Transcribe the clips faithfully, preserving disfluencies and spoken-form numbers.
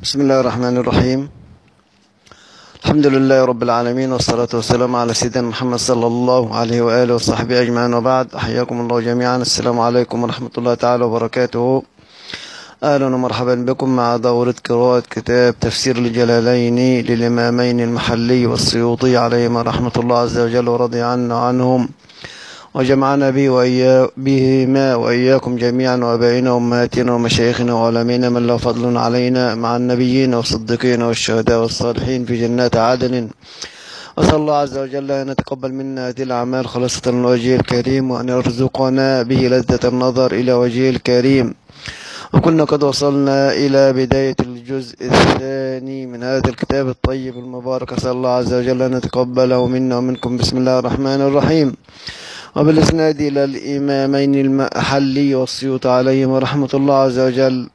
بسم الله الرحمن الرحيم. الحمد لله رب العالمين، والصلاة والسلام على سيدنا محمد صلى الله عليه وآله وصحبه أجمعين، وبعد. أحياكم الله جميعا. السلام عليكم ورحمة الله تعالى وبركاته. أهلا ومرحبا بكم مع دورة قراءة كتاب تفسير الجلالين للإمامين المحلي والسيوطي عليهما رحمة الله عز وجل ورضي عنا عنهم، وجمعنا به وإيا بهما وإياكم جميعا، وأبائنا وأمهاتنا ومشايخنا وعلمائنا من له فضل علينا، مع النبيين والصديقين والشهداء والصالحين في جنات عدن. وصلى الله عز وجل أن يتقبل منا هذه الأعمال خالصة لوجهه الكريم، وأن يرزقنا به لذة النظر إلى وجهه الكريم. وكنا قد وصلنا إلى بداية الجزء الثاني من هذا الكتاب الطيب المبارك. أسأل الله عز وجل أن يتقبله منا ومنكم. بسم الله الرحمن الرحيم. وبالإسناد إلى الإمامين المحلي والسيوطي عليهما رحمة الله عز وجل.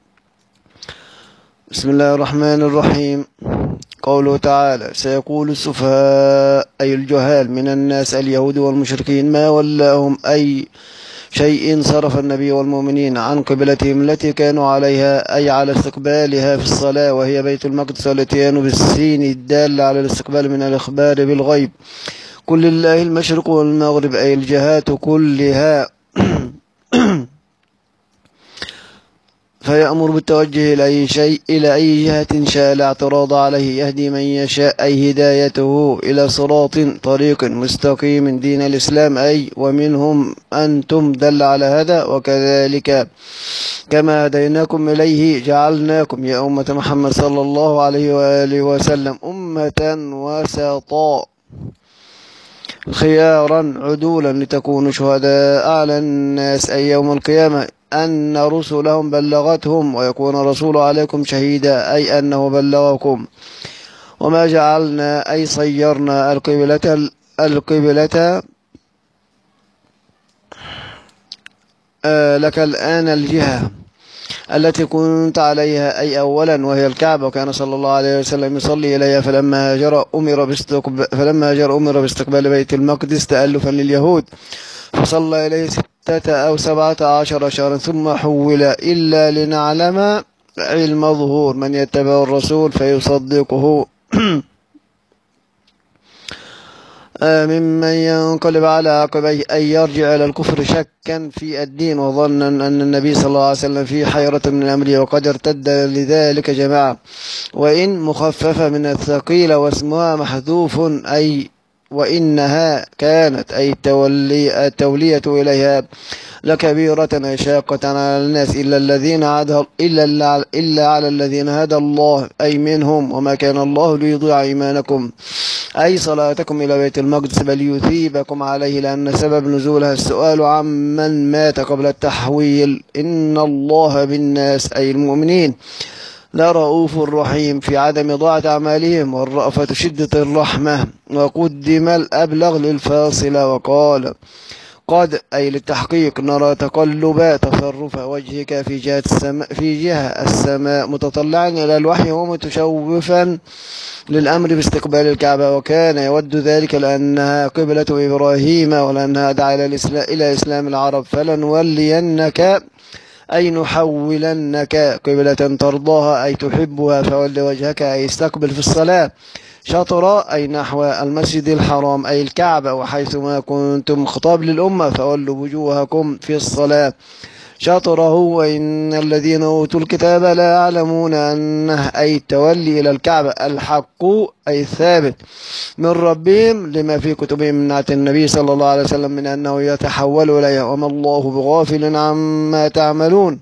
بسم الله الرحمن الرحيم. قوله تعالى: سيقول السفهاء أي الجهال من الناس اليهود والمشركين ما ولاهم أي شيء صرف النبي والمؤمنين عن قبلتهم التي كانوا عليها، أي على استقبالها في الصلاة، وهي بيت المقدس، والاتيان بالسين الدالة على الاستقبال من الإخبار بالغيب. قل لله المشرق والمغرب أي الجهات كلها فيأمر بالتوجه إلى أي شيء إلى أي جهة شاء لا اعتراض عليه، يهدي من يشاء أي هدايته إلى صراط طريق مستقيم دين الإسلام، أي ومنهم أنتم دل على هذا. وكذلك كما هديناكم إليه جعلناكم يا أمة محمد صلى الله عليه وآله وسلم أمة وسطا خيارا عدولا لتكونوا شهداء على الناس، أي يوم القيامة أن رسلهم بلغتهم، ويكون الرسول عليكم شهيدا، أي أنه بلغكم. وما جعلنا أي صيرنا القبلة القبلة آه لك الآن الجهة التي كنت عليها، أي أولا وهي الكعبة، وكان صلى الله عليه وسلم يصلي إليها، فلما هاجر أمر باستقبال فلما هاجر أمر باستقبال بيت المقدس تألفا لليهود، فصلى إليه ستة أو سبعة عشر شهرا ثم حول، إلا لنعلم علم ظهور من يتبع الرسول فيصدقه ممن ينقلب على عقبيه، أي يرجع إلى الكفر شكا في الدين وظنا أن النبي صلى الله عليه وسلم في حيرة من الأمر، وقد ارتد لذلك جماعة. وإن مخففة من الثقيل واسمها محذوف، أي وإنها كانت أي التولي التولية إليها لكبيرة أي شاقة على الناس إلا الذين هدى إلا إلا على الذين هدى الله، أي منهم. وما كان الله ليضيع إيمانكم أي صلاتكم إلى بيت المقدس، بل يثيبكم عليه، لأن سبب نزولها السؤال عمن مات قبل التحويل. إن الله بالناس أي المؤمنين لرؤوف رحيم في عدم ضاعة أعمالهم، والرأفة شدة الرحمة. وقدم الأبلغ للفاصلة، وقال قد أي للتحقيق نرى تقلب تصرف وجهك في جهة السماء في جهة السماء متطلعا إلى الوحي ومتشوفا للأمر باستقبال الكعبة، وكان يود ذلك لأنها قبلة إبراهيم، ولأنها دعا إلى إسلام العرب. فلنولينك أي نحولنك قبلة ترضاها أي تحبها، فول وجهك أي استقبل في الصلاة شطر أي نحو المسجد الحرام أي الكعبة، وحيثما كنتم خطاب للأمة فولوا وجوهكم في الصلاة شطره. وإن الذين أوتوا الكتاب لا يعلمون أنه أي التولي إلى الكعبة الحق أي الثابت من ربهم، لما في كتبهم من نعت النبي صلى الله عليه وسلم من أنه يتحول إليها، وما الله بغافل عما تعملون.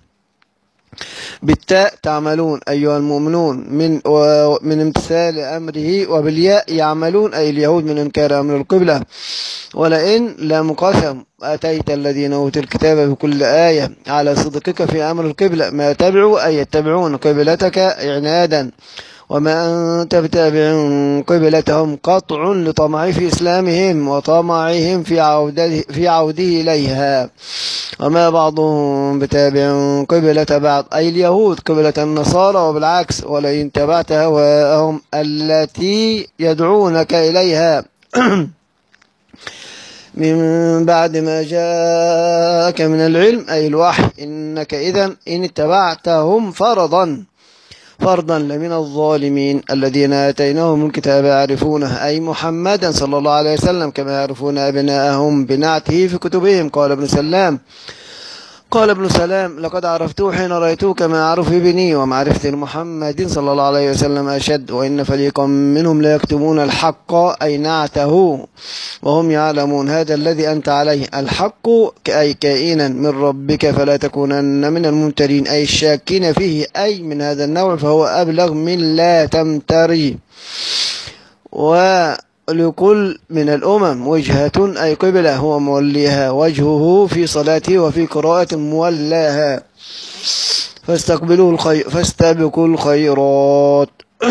بالتاء تعملون أيها المؤمنون من من امتثال أمره، وبالياء يعملون أي اليهود من إنكار أمر القبلة. ولئن لم قسم أتيت الذين أوتوا الكتاب بكل آية على صدقك في أمر القبلة ما تبعوا أي يتبعون قبلتك عنادا، وما أنت بتابع قبلتهم قطع لطمع في إسلامهم وطمعهم في عوده, في عوده إليها. وما بعضهم بتابع قبلة بعض أي اليهود قبلة النصارى، وبالعكس. ولئن تبعت هواءهم التي يدعونك إليها من بعد ما جاءك من العلم أي الوحي، إنك إذن إن اتبعتهم فرضا فرضا لمن الظالمين الذين آتيناهم الكتاب يعرفونه أي محمدا صلى الله عليه وسلم كما يعرفون أبناءهم بنعته في كتبهم. قال ابن سلام قال ابن سلام لقد عرفته حين رأيته كما أعرف ابني، ومعرفتي لمحمد صلى الله عليه وسلم أشد، وإن فريقا منهم لا يكتمون الحق أي نعته وهم يعلمون. هذا الذي أنت عليه الحق أي كائنا من ربك فلا تكونن من الممترين أي الشاكين فيه، أي من هذا النوع فهو أبلغ من لا تمتري. ولكل من الأمم وجهة أي قبلة هو موليها وجهه في صلاته وفي قراءة مولاها، فاستقبلوا الخير فاستبقوا الخيرات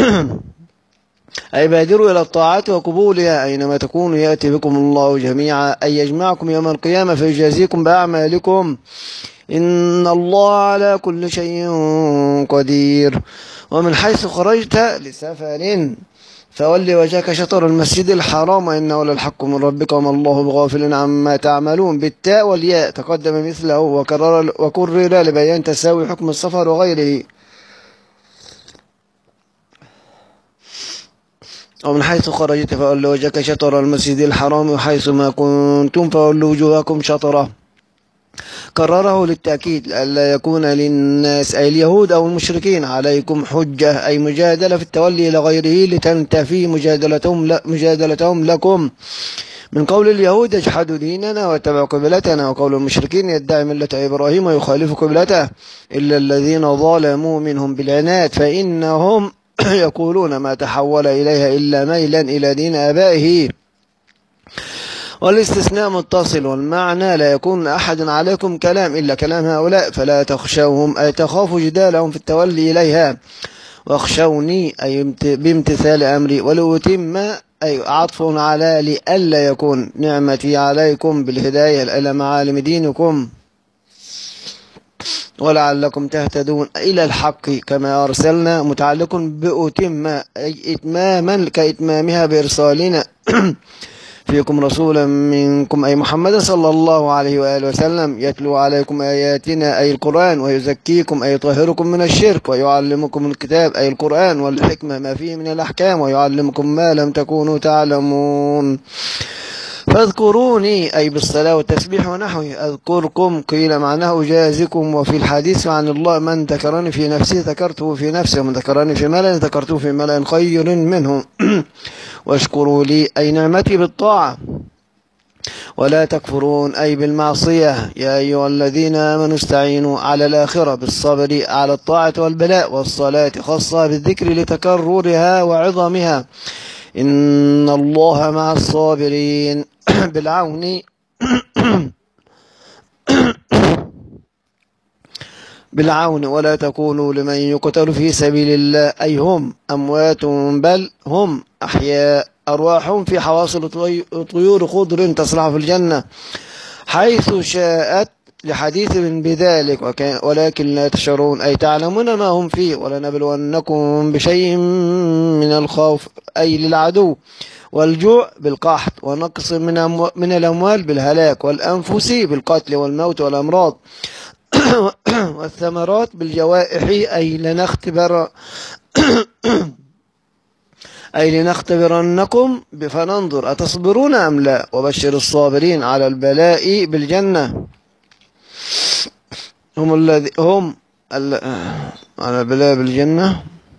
أي بادروا إلى الطاعات وقبولها أينما تكونوا يأتي بكم الله جميعا أي يجمعكم يوم القيامة فيجازيكم بأعمالكم إن الله على كل شيء قدير. ومن حيث خرجت لسفر فولي وجهك شطر المسجد الحرام وإنه للحق من ربك وما الله بغافل عما تعملون بالتاء والياء تقدم مثله وكرر, وكرر لبيان تساوي حكم السفر وغيره. ومن حيث خرجت فولي وجهك شطر المسجد الحرام وحيث ما كنتم فولوا وجوهكم شطره، كرره للتأكيد لئلا يكون للناس أي اليهود أو المشركين عليكم حجة أي مجادلة في التولي إلى غيره لتنتفي مجادلتهم, مجادلتهم لكم. من قول اليهود يجحدوا ديننا واتبعوا قبلتنا، وقول المشركين يدعي ملة إبراهيم ويخالف قبلته إلا الذين ظلموا منهم بالعناد فإنهم يقولون ما تحول إليها إلا ميلا إلى دين آبائه. والاستثناء متصل والمعنى لا يكون أحد عليكم كلام إلا كلام هؤلاء فلا تخشوهم أي تخافوا جدالهم في التولي إليها، واخشوني أي بامتثال أمري، ولأتم أي عطف على لئلا يكون نعمتي عليكم بالهداية إلى معالم دينكم ولعلكم تهتدون إلى الحق كما أرسلنا متعلق بأتم أي إتماما كإتمامها بإرسالنا فيكم رسولا منكم أي محمد صلى الله عليه وآله وسلم يتلو عليكم آياتنا أي القرآن ويزكيكم أي يطهركم من الشرك ويعلمكم الكتاب أي القرآن والحكمة ما فيه من الأحكام ويعلمكم ما لم تكونوا تعلمون. فاذكروني أي بالصلاة والتسبيح ونحوه أذكركم قيل معناه أجازكم. وفي الحديث عن الله من ذكرني في نفسي ذكرته في نفسي ومن ذكرني في ملأ ذكرته في ملأ خير منه واشكروا لي أي نعمتي بالطاعة ولا تكفرون أي بالمعصية. يا أيها الذين آمنوا استعينوا على الآخرة بالصبر على الطاعة والبلاء والصلاة خاصة بالذكر لتكررها وعظمها إن الله مع الصابرين بالعون بالعون ولا تكونوا لمن يقتل في سبيل الله أي هم أموات بل هم أحياء أرواحهم في حواصل طيور خضر تصلح في الجنة حيث شاءت لحديث من بذلك ولكن لا تشعرون أي تعلمون ما هم فيه. ولنبلونكم بشيء من الخوف أي للعدو والجوع بالقحط ونقص من, أمو... من الأموال بالهلاك والأنفس بالقتل والموت والأمراض والثمرات بالجوائح أي لنختبر أي لنختبرنكم فننظر أتصبرون أم لا. وبشر الصابرين على البلاء بالجنة هم الذي هم ال... على البلاء بالجنة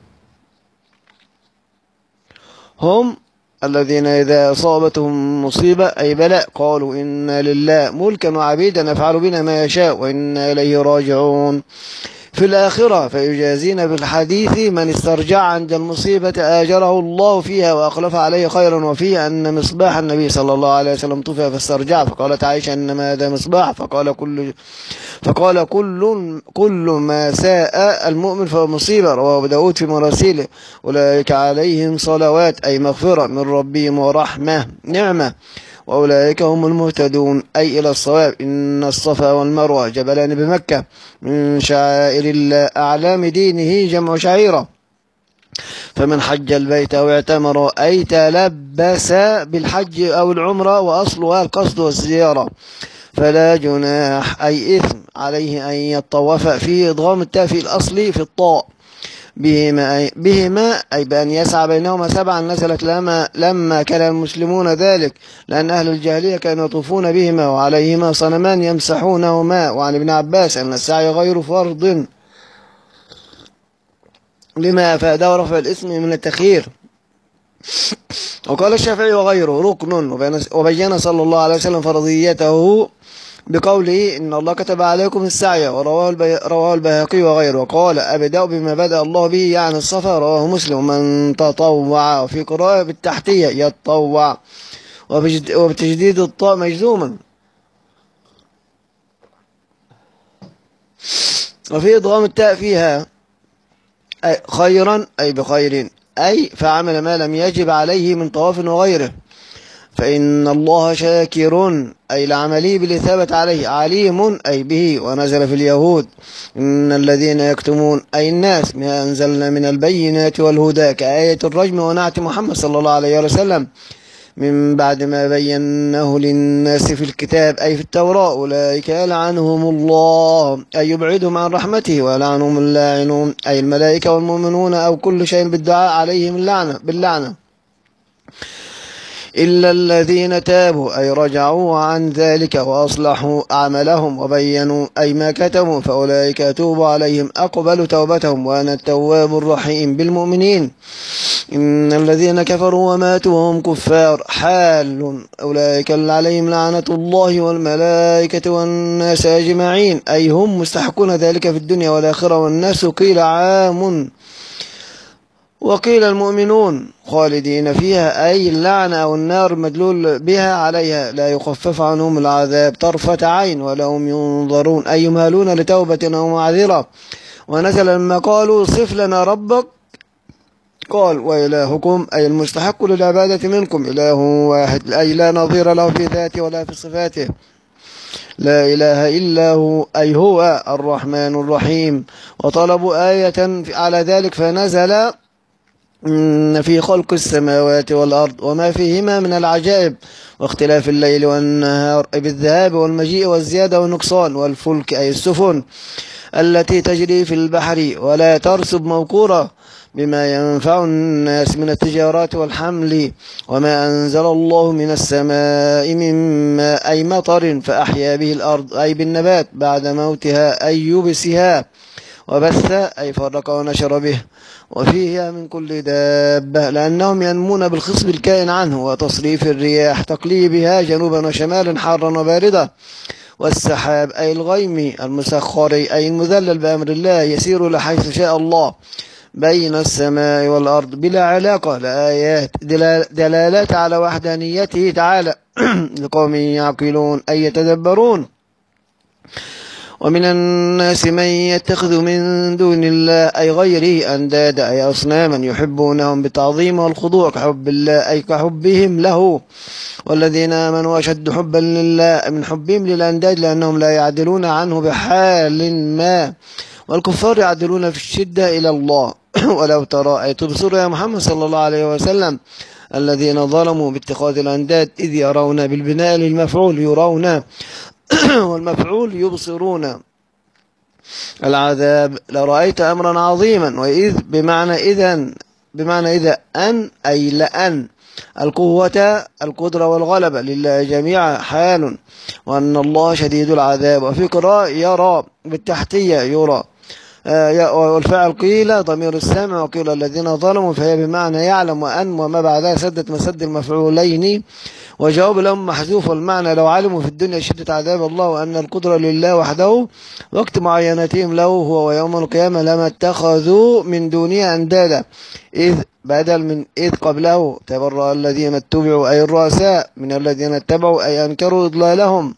هم الذين إذا أصابتهم مصيبة أي بلاء قالوا إنا لله ملكا وعبيدا نفعل بنا ما يشاء وإنا إليه راجعون. في الآخرة فيجازين بالحديث من استرجع عند المصيبة آجره الله فيها وأخلف عليه خيرا وفيه أن مصباح النبي صلى الله عليه وسلم طفى فاسترجع فقالت عائشة إنما هذا مصباح فقال كل فقال كل كل ما ساء المؤمن فهو مصيبة. رواه أبو داود في مراسيله أولئك عليهم صلوات أي مغفرة من ربهم ورحمة نعمة وأولئك هم المهتدون أي إلى الصواب. إن الصفا والمروة جبلان بمكة من شعائر الله أعلام دينه جمع شعيرة فمن حج البيت أو اعتمر أي تلبس بالحج أو العمرة وأصلها القصد والزيارة فلا جناح أي إثم عليه أن يطوف فيه إضغام التاء في الأصل في الطاء بهما أي, بهما أي بأن يسعى بينهما سبعا نزلت لما, لما كان المسلمون ذلك، لأن أهل الجاهلية كانوا يطوفون بهما وعليهما صنمان يمسحونهما. وعن ابن عباس أن السعي غير فرض لما أفاده رفع الاسم من التخيير. وقال الشافعي وغيره ركن، وبين صلى الله عليه وسلم فرضيته بقوله إن الله كتب عليكم السعي، ورواه البي... رواه البيهقي وغيره. وقال أبدأ بما بدأ الله به يعني الصفا، رواه مسلم. من تطوع، وفي قراءة بالتحتية يتطوع وبتجديد الطاء مجزوما، وفي إضغام التاء فيها أي خيرا أي بخير، أي فعمل ما لم يجب عليه من طواف وغيره، فإن الله شاكر أي لعمله بالإثابة عليه، عليم أي به. ونزل في اليهود إن الذين يكتمون أي الناس ما أنزلنا من البينات والهدى، كآية الرجم ونعت محمد صلى الله عليه وسلم من بعد ما بيناه للناس في الكتاب أي في التوراة، أولئك يلعنهم الله أي يبعدهم عن رحمته، ويلعنهم اللاعنون أي الملائكة والمؤمنون أو كل شيء بالدعاء عليهم اللعنة باللعنة، إلا الذين تابوا أي رجعوا عن ذلك وأصلحوا أعمالهم وبينوا أي ما كتموا، فأولئك أتوب عليهم أقبل توبتهم وأنا التواب الرحيم بالمؤمنين. إن الذين كفروا وماتوا وهم كفار حال أولئك عليهم لعنة الله والملائكة والناس أجمعين، أي هم مستحقون ذلك في الدنيا والآخرة. والناس قيل عام وقيل المؤمنون خالدين فيها، أي اللعنة أو النار مدلول بها عليها، لا يخفف عنهم العذاب طرفة عين ولا هم ينظرون، أي يمهلون لتوبة أو معذرة. ونزل لما قالوا صف لنا ربك قال وإلهكم أي المستحق للعبادة منكم إله واحد، أي لا نظير له في ذاته ولا في صفاته، لا إله إلا هو أي هو الرحمن الرحيم. وطلبوا آية على ذلك فنزل إن في خلق السماوات والأرض وما فيهما من العجائب واختلاف الليل والنهار بالذهاب والمجيء والزيادة والنقصان، والفلك أي السفن التي تجري في البحر ولا ترسب موقورة بما ينفع الناس من التجارات والحمل، وما أنزل الله من السماء من ماء أي مطر فأحيا به الأرض أي بالنبات بعد موتها أي يبسها، وبث أي فرق ونشر به، وفيها من كل دابة لأنهم ينمون بالخصب الكائن عنه، وتصريف الرياح تقليبها جنوبا وشمالا حارا وباردة، والسحاب أي الغيم المسخر أي المذلل بأمر الله يسير لحيث شاء الله بين السماء والأرض بلا علاقة، لآيات دلالات على وحدانيته تعالى لقوم يعقلون أي يتدبرون. ومن الناس من يتخذ من دون الله أي غيره أندادا أي أصناما يحبونهم بتعظيم والخضوع كحب الله أي كحبهم له، والذين آمنوا أشد حبا لله من حبهم للأنداد لأنهم لا يعدلون عنه بحال ما، والكفار يعدلون في الشدة إلى الله. ولو ترى أي تبصر يا محمد صلى الله عليه وسلم الذين ظلموا باتخاذ الأنداد إذ يرون بالبناء للمفعول يرون والمفعول يبصرون العذاب لرأيت أمرا عظيما، وإذ بمعنى إذن بمعنى إذا أن أي لأن القوة القدرة والغلبة لله جميعا حال، وأن الله شديد العذاب. وفي قراءة يرى بالتحتية يرى، والفعل قيل ضمير السمع، وقيل الذين ظلموا فهي بمعنى يعلم، وأن وما بعدها سدت مسد المفعولين، وجواب لهم محذوف، والمعنى لو علموا في الدنيا شدة عذاب الله وأن القدرة لله وحده وقت معاينتهم له هو ويوم القيامة لما اتخذوا من دونه أندادا، إذ بدل من إذ قبله تبرأ الذين اتبعوا أي الرؤساء من الذين اتبعوا أي أنكروا إضلالهم،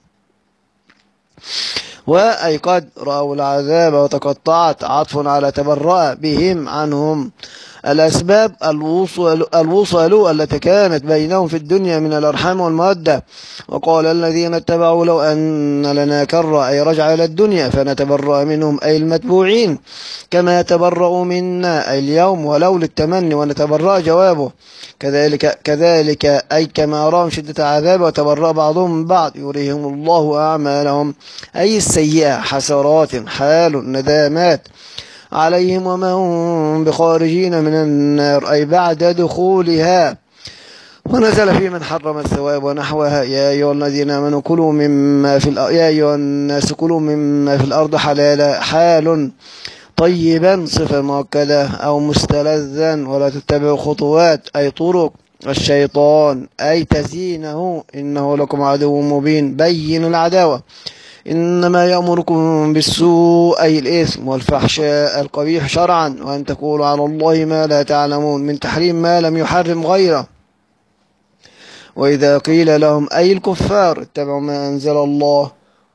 وأي قد رأوا العذاب وتقطعت عطف على تبرأ بهم عنهم الأسباب الوصل, الوصل التي كانت بينهم في الدنيا من الأرحام والمودة. وقال الذين اتبعوا لو أن لنا كرة أي رجع إلى الدنيا فنتبرأ منهم أي المتبوعين كما يتبرأوا منا أي اليوم، ولو للتمني ونتبرأ جوابه كذلك كذلك أي كما أراهم شدة عذاب وتبرأ بعضهم من بعض يريهم الله أعمالهم أي السيئة حسرات حال ندامات عليهم وما هم بخارجين من النار أي بعد دخولها. ونزل في من حرم الثواب ونحوها. يا أيها الذين آمنوا كلوا مما في الأرض يا أيها الناس كلوا مما في الأرض حلالا حال طيبا صفة مؤكدة أو مستلذا ولا تتبعوا خطوات أي طرق الشيطان أي تزيينه إنه لكم عدو مبين بين العداوة. إنما يأمركم بالسوء أي الإثم والفحشاء القبيح شرعا وأن تقولوا على الله ما لا تعلمون من تحريم ما لم يحرم غيره. وإذا قيل لهم أي الكفار اتبعوا ما أنزل الله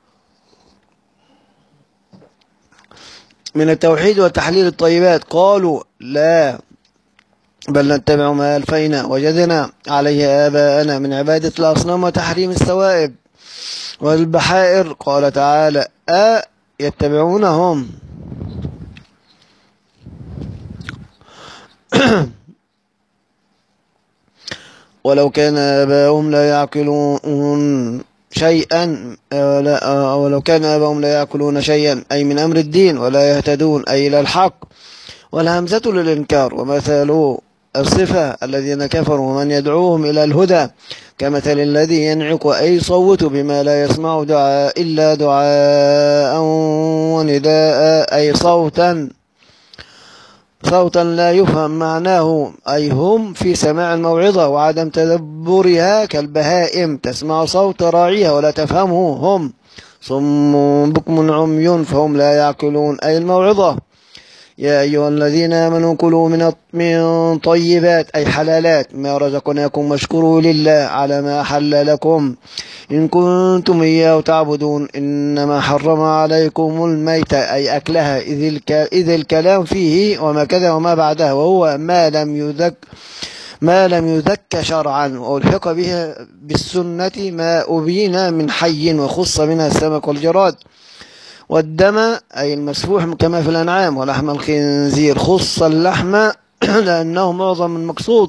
من التوحيد وتحليل الطيبات قالوا لا بل نتبع ما ألفينا وجدنا عليه آباءنا من عبادة الأصنام وتحريم السوائب والبحائر. قال تعالى أ يتبعونهم ولو كان آباؤهم لا يعقلون شيئا ولو كان آباؤهم لا يعقلون شيئا أي من أمر الدين ولا يهتدون أي إلى الحق. والهمزة للإنكار ومثل الصفة الذين كفروا ومن يدعوهم إلى الهدى كمثل الذي ينعق أي صوت بما لا يسمع دعاء إلا دعاء ونداء أي صوتا صوتا لا يفهم معناه أي هم في سماع الموعظة وعدم تدبرها كالبهائم تسمع صوت راعيها ولا تفهمه هم صم بكم عمي فهم لا يعقلون أي الموعظة. يا أيها الذين آمنوا كلوا من من طيبات أي حلالات ما رزقناكم واشكروا لله على ما أحل لكم إن كنتم إياه تعبدون. إنما حرم عليكم الميتة أي أكلها إذ, الك... إذ الكلام فيه وما كذا وما بعدها وهو ما لم يذك ما لم يذك شرعا وألحق به بالسنة ما أبين من حي وخص منها السمك والجراد. والدم أي المسفوح كما في الأنعام ولحم الخنزير خص اللحم لأنه معظم المقصود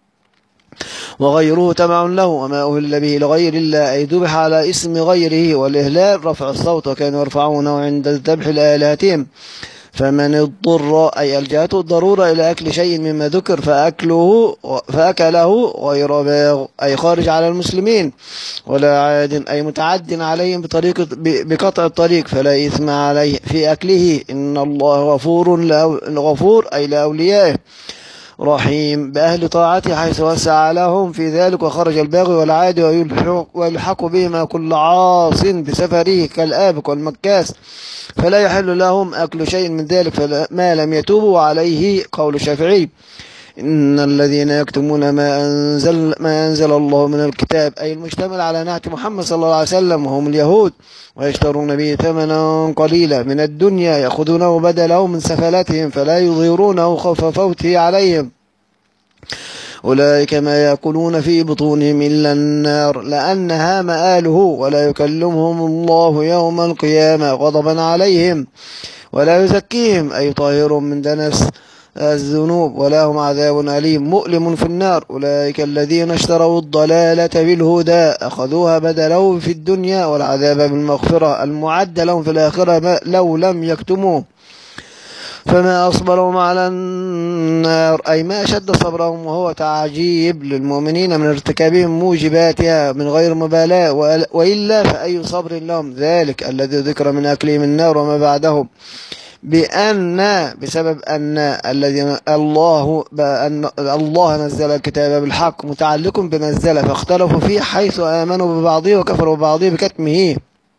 وغيره تبع له وما أهل به لغير الله أي ذبح على اسم غيره. والإهلال رفع الصوت وكانوا يرفعونه عند الذبح لآلهتهم. فمن اضطر أي ألجأته الضرورة إلى أكل شيء مما ذكر فأكله فأكله غير باغ أي خارج على المسلمين ولا عاد أي متعد عليهم بطريقة بقطع الطريق فلا إثم عليه في أكله. إن الله غفور غفور أي لأوليائه رحيم بأهل طاعته حيث وسع لهم في ذلك وخرج الباغي والعادي ويلحق بهما كل عاص بسفره كالآبق والمكاس فلا يحل لهم أكل شيء من ذلك ما لم يتوبوا عليه. قول الشافعي إن الذين يكتمون ما أنزل, ما أنزل الله من الكتاب أي المشتمل على نعت محمد صلى الله عليه وسلم وهم اليهود ويشترون به ثمنا قليلا من الدنيا يأخذونه بدله من سفلاتهم فلا يظهرونه خوف فوته عليهم أولئك ما يأكلون في بطونهم إلا النار لأنها مآله ولا يكلمهم الله يوم القيامة غضبا عليهم ولا يزكيهم أي طاهر من دنس الذنوب ولا هم عذاب أليم مؤلم في النار. أولئك الذين اشتروا الضلالة بالهدى أخذوها بدله في الدنيا والعذاب بالمغفرة المعد لهم في الآخرة لو لم يكتموه فما أصبرهم على النار أي ما أشد صبرهم وهو تعجيب للمؤمنين من ارتكابهم موجباتها من غير مبالاة وإلا فأي صبر لهم ذلك الذي ذكر من أكلهم النار وما بعدهم بأن بسبب أن الذي الله بأن الله نزل الكتاب بالحق متعلق بنزل فاختلفوا فيه حيث آمنوا ببعضه وكفروا ببعضه بكتمه.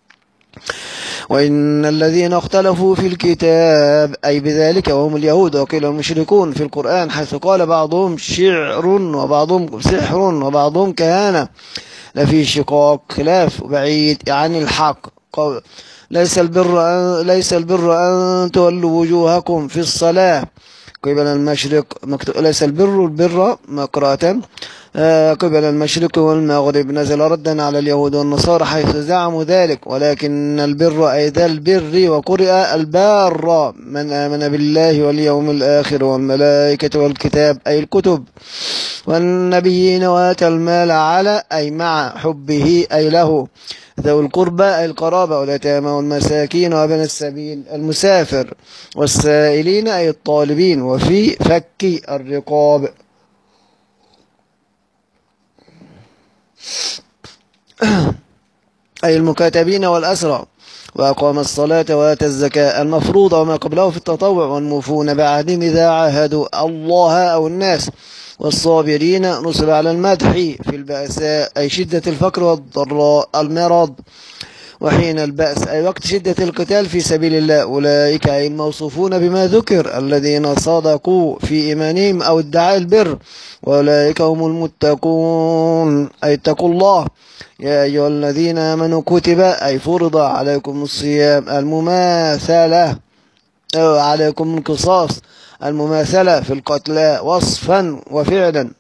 وإن الذين اختلفوا في الكتاب أي بذلك وهم اليهود وقيل المشركون في القرآن حيث قال بعضهم شعر وبعضهم سحر وبعضهم كهانة لفي شقاق خلاف بعيد عن الحق. ليس البر أن ليس البر أن تولوا وجوهكم في الصلاة قبل المشرق ليس البر البر مقرأة قبل المشرق والمغرب نزل ردا على اليهود والنصارى حيث زعموا ذلك ولكن البر أي ذا البر وقرئ البار من آمن بالله واليوم الآخر والملائكة والكتاب أي الكتب والنبيين وآتى المال على أي مع حبه أي له ذوي القربى أي القرابة واليتامى والمساكين وابن السبيل المسافر، والسائلين أي الطالبين، وفي فك الرقاب. أي المكاتبين والأسرى، وأقام الصلاة وآتى الزكاة المفروضة وما قبله في التطوع، والموفون بعهدهم إذا عاهدوا الله أو الناس، والصابرين نصب على المدح في البأساء أي شدة الفقر والضراء المرض، وحين البأس أي وقت شدة القتال في سبيل الله. أولئك أي الموصوفون بما ذكر الذين صدقوا في إيمانهم أو ادعاء البر، وأولئك هم المتقون أي اتقوا الله. يا أيها الذين آمنوا كتب أي فرض عليكم الصيام المماثلة أو عليكم القصاص المماثلة في القتلى وصفا وفعلا.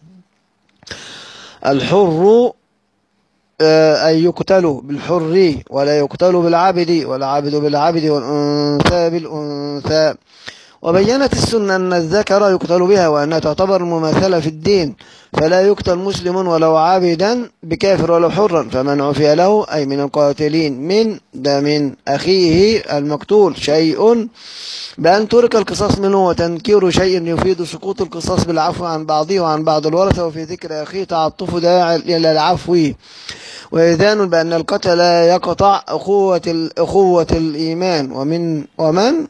الحر أي يقتل بالحر ولا يقتل بالعبد، والعبد بالعبد والأنثى بالأنثى. وبينت السنة أن الذكر يقتل بها وأنها تعتبر المماثلة في الدين، فلا يقتل مسلم ولو عابدا بكافر ولو حرا، فمن عفي له أي من القاتلين من دم أخيه المقتول شيء بأن ترك القصاص منه، وتنكير شيء يفيد سقوط القصاص بالعفو عن بعضه وعن بعض الورثة، وفي ذكر أخيه تعطف داعي إلى العفو، وإذان بأن القتل لا يقطع أخوة أخوة الإيمان. ومن ومن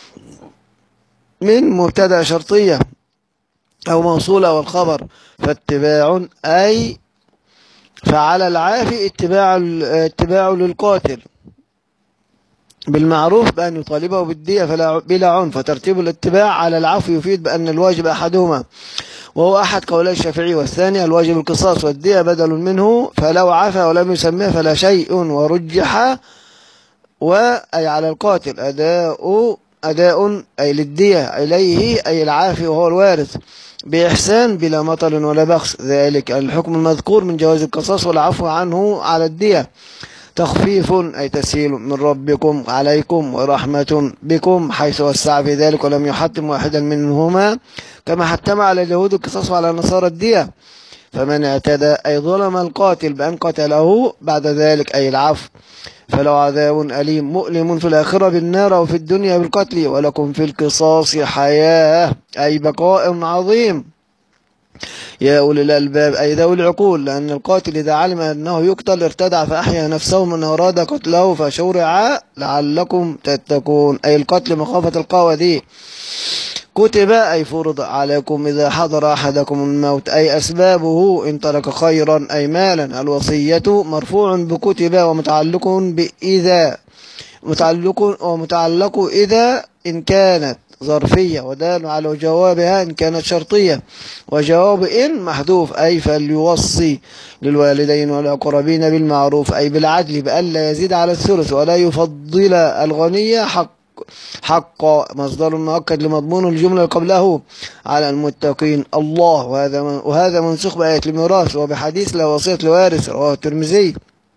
من مبتدأ شرطية أو موصولة والخبر، فاتباع أي فعلى العافي اتباع اتباع للقاتل بالمعروف بأن يطالبه بالدية فلا بلا عنف، فترتيب الاتباع على العفو يفيد بأن الواجب أحدهما، وهو أحد قولي الشافعي، والثاني الواجب القصاص والدية بدل منه، فلو عفا ولم يسميه فلا شيء. ورجح وأي على القاتل أداء أداء أي للدية إليه أي العافي وهو الوارث بإحسان بلا مطل ولا بخس، ذلك الحكم المذكور من جواز القصاص والعفو عنه على الدية. تخفيف أي تسهيل من ربكم عليكم ورحمة بكم، حيث وسع في ذلك ولم يحتم واحدا منهما، كما حتم على اليهود القصاص وعلى النصارى الدية. فمن اعتدى أي ظلم القاتل بأن قتله بعد ذلك أي العفو، فلو عذاب أليم مؤلم في الآخرة بالنار وفي الدنيا بالقتل، ولكم في القصاص حياة أي بقاء عظيم. يا أولي الألباب أي ذوي العقول، لأن القاتل إذا علم أنه يقتل ارتدع فأحيا نفسه من أراد قتله فشرع لعلكم تتقون، أي القتل مخافة القوة دي. كتب أي فرض عليكم إذا حضر أحدكم الموت أي أسبابه إن ترك خيرا أي مالا. الوصية مرفوع بكتب ومتعلق بإذا متعلق ومتعلق إذا إن كانت ظرفية، ودال على جوابها إن كانت شرطية، وجواب إن محذوف أي فليوصي للوالدين والأقربين بالمعروف أي بالعدل بألا يزيد على الثلث، ولا يفضل الغني حق حق مصدر مؤكد لمضمون الجملة قبله على المتقين الله. وهذا وهذا منسوخ بآية الميراث وبحديث لا وصية لوارث رواه الترمذي.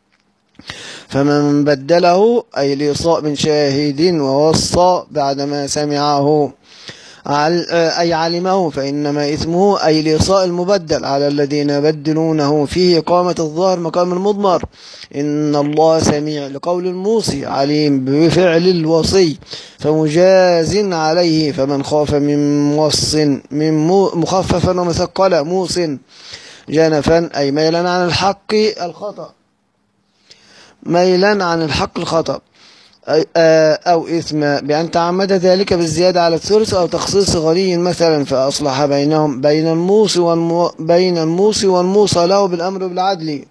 فمن بدله أي لإصاء من شاهد ووصى بعدما سمعه أي علمه فإنما إثمه أي لإصاء المبدل على الذين يبدلونه فيه إقامة الظاهر مقام المضمر. إن الله سميع لقول الموصي عليم بفعل الوصي فمجاز عليه. فمن خاف من موص من مخففا ومثقلا موص جنفا أي ميلا عن الحق الخطأ ميلا عن الحق الخطأ أو إثم بأن تعمد ذلك بالزيادة على الثلث أو تخصيص غني مثلا فأصلح بينهم بين الموصي والمو بين الموصي والموصى له بالأمر بالعدل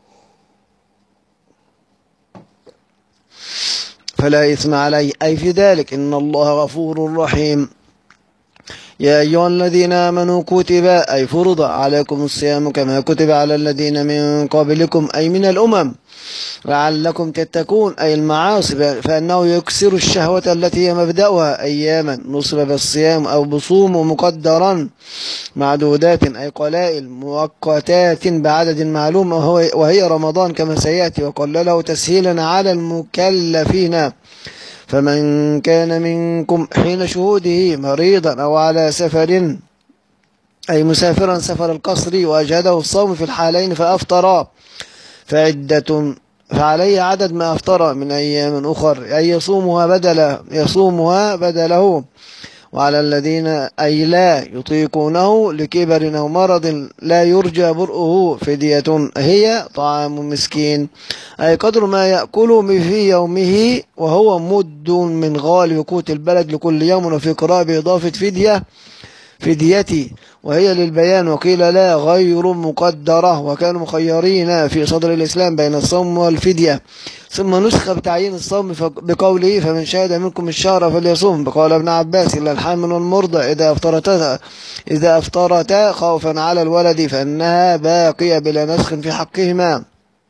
فلا إثم عليه أي في ذلك إن الله غفور رحيم. يا أيها الذين آمنوا كتب أي فرض عليكم الصيام كما كتب على الذين من قبلكم أي من الأمم لعلكم تتقون أي المعاصي، فإنه يكسر الشهوة التي هي مبدأها أياما نصب بالصيام أو بصوم مقدرا معدودات أي قلائل مؤقتات بعدد معلوم وهي رمضان كما سيأتي، وقلله تسهيلا على المكلفين. فمن كان منكم حين شهوده مريضا أو على سفر أي مسافرا سفر القصر وأجهده الصوم في الحالين فأفطرا فعدة فعليه عدد ما أفطر من أيام أخر، أي يصومها بدله يصومها بدله. وعلى الذين أي لا يطيقونه لكبر أو مرض لا يرجى برؤه فدية هي طعام مسكين، أي قدر ما يأكل في يومه، وهو مد من غالب قوت البلد لكل يوم. وفي قراءة بإضافة فدية فديتي وهي للبيان، وقيل لا غير مقدرة، وكانوا مخيرين في صدر الإسلام بين الصوم والفدية. ثم نسخ بتعيين الصوم بقوله فمن شهد منكم الشهر فليصوم، بقول ابن عباس إلا الحامل والمرضع إذا أفطرتا إذا أفطرتا خوفا على الولد فإنها باقية بلا نسخ في حقهما.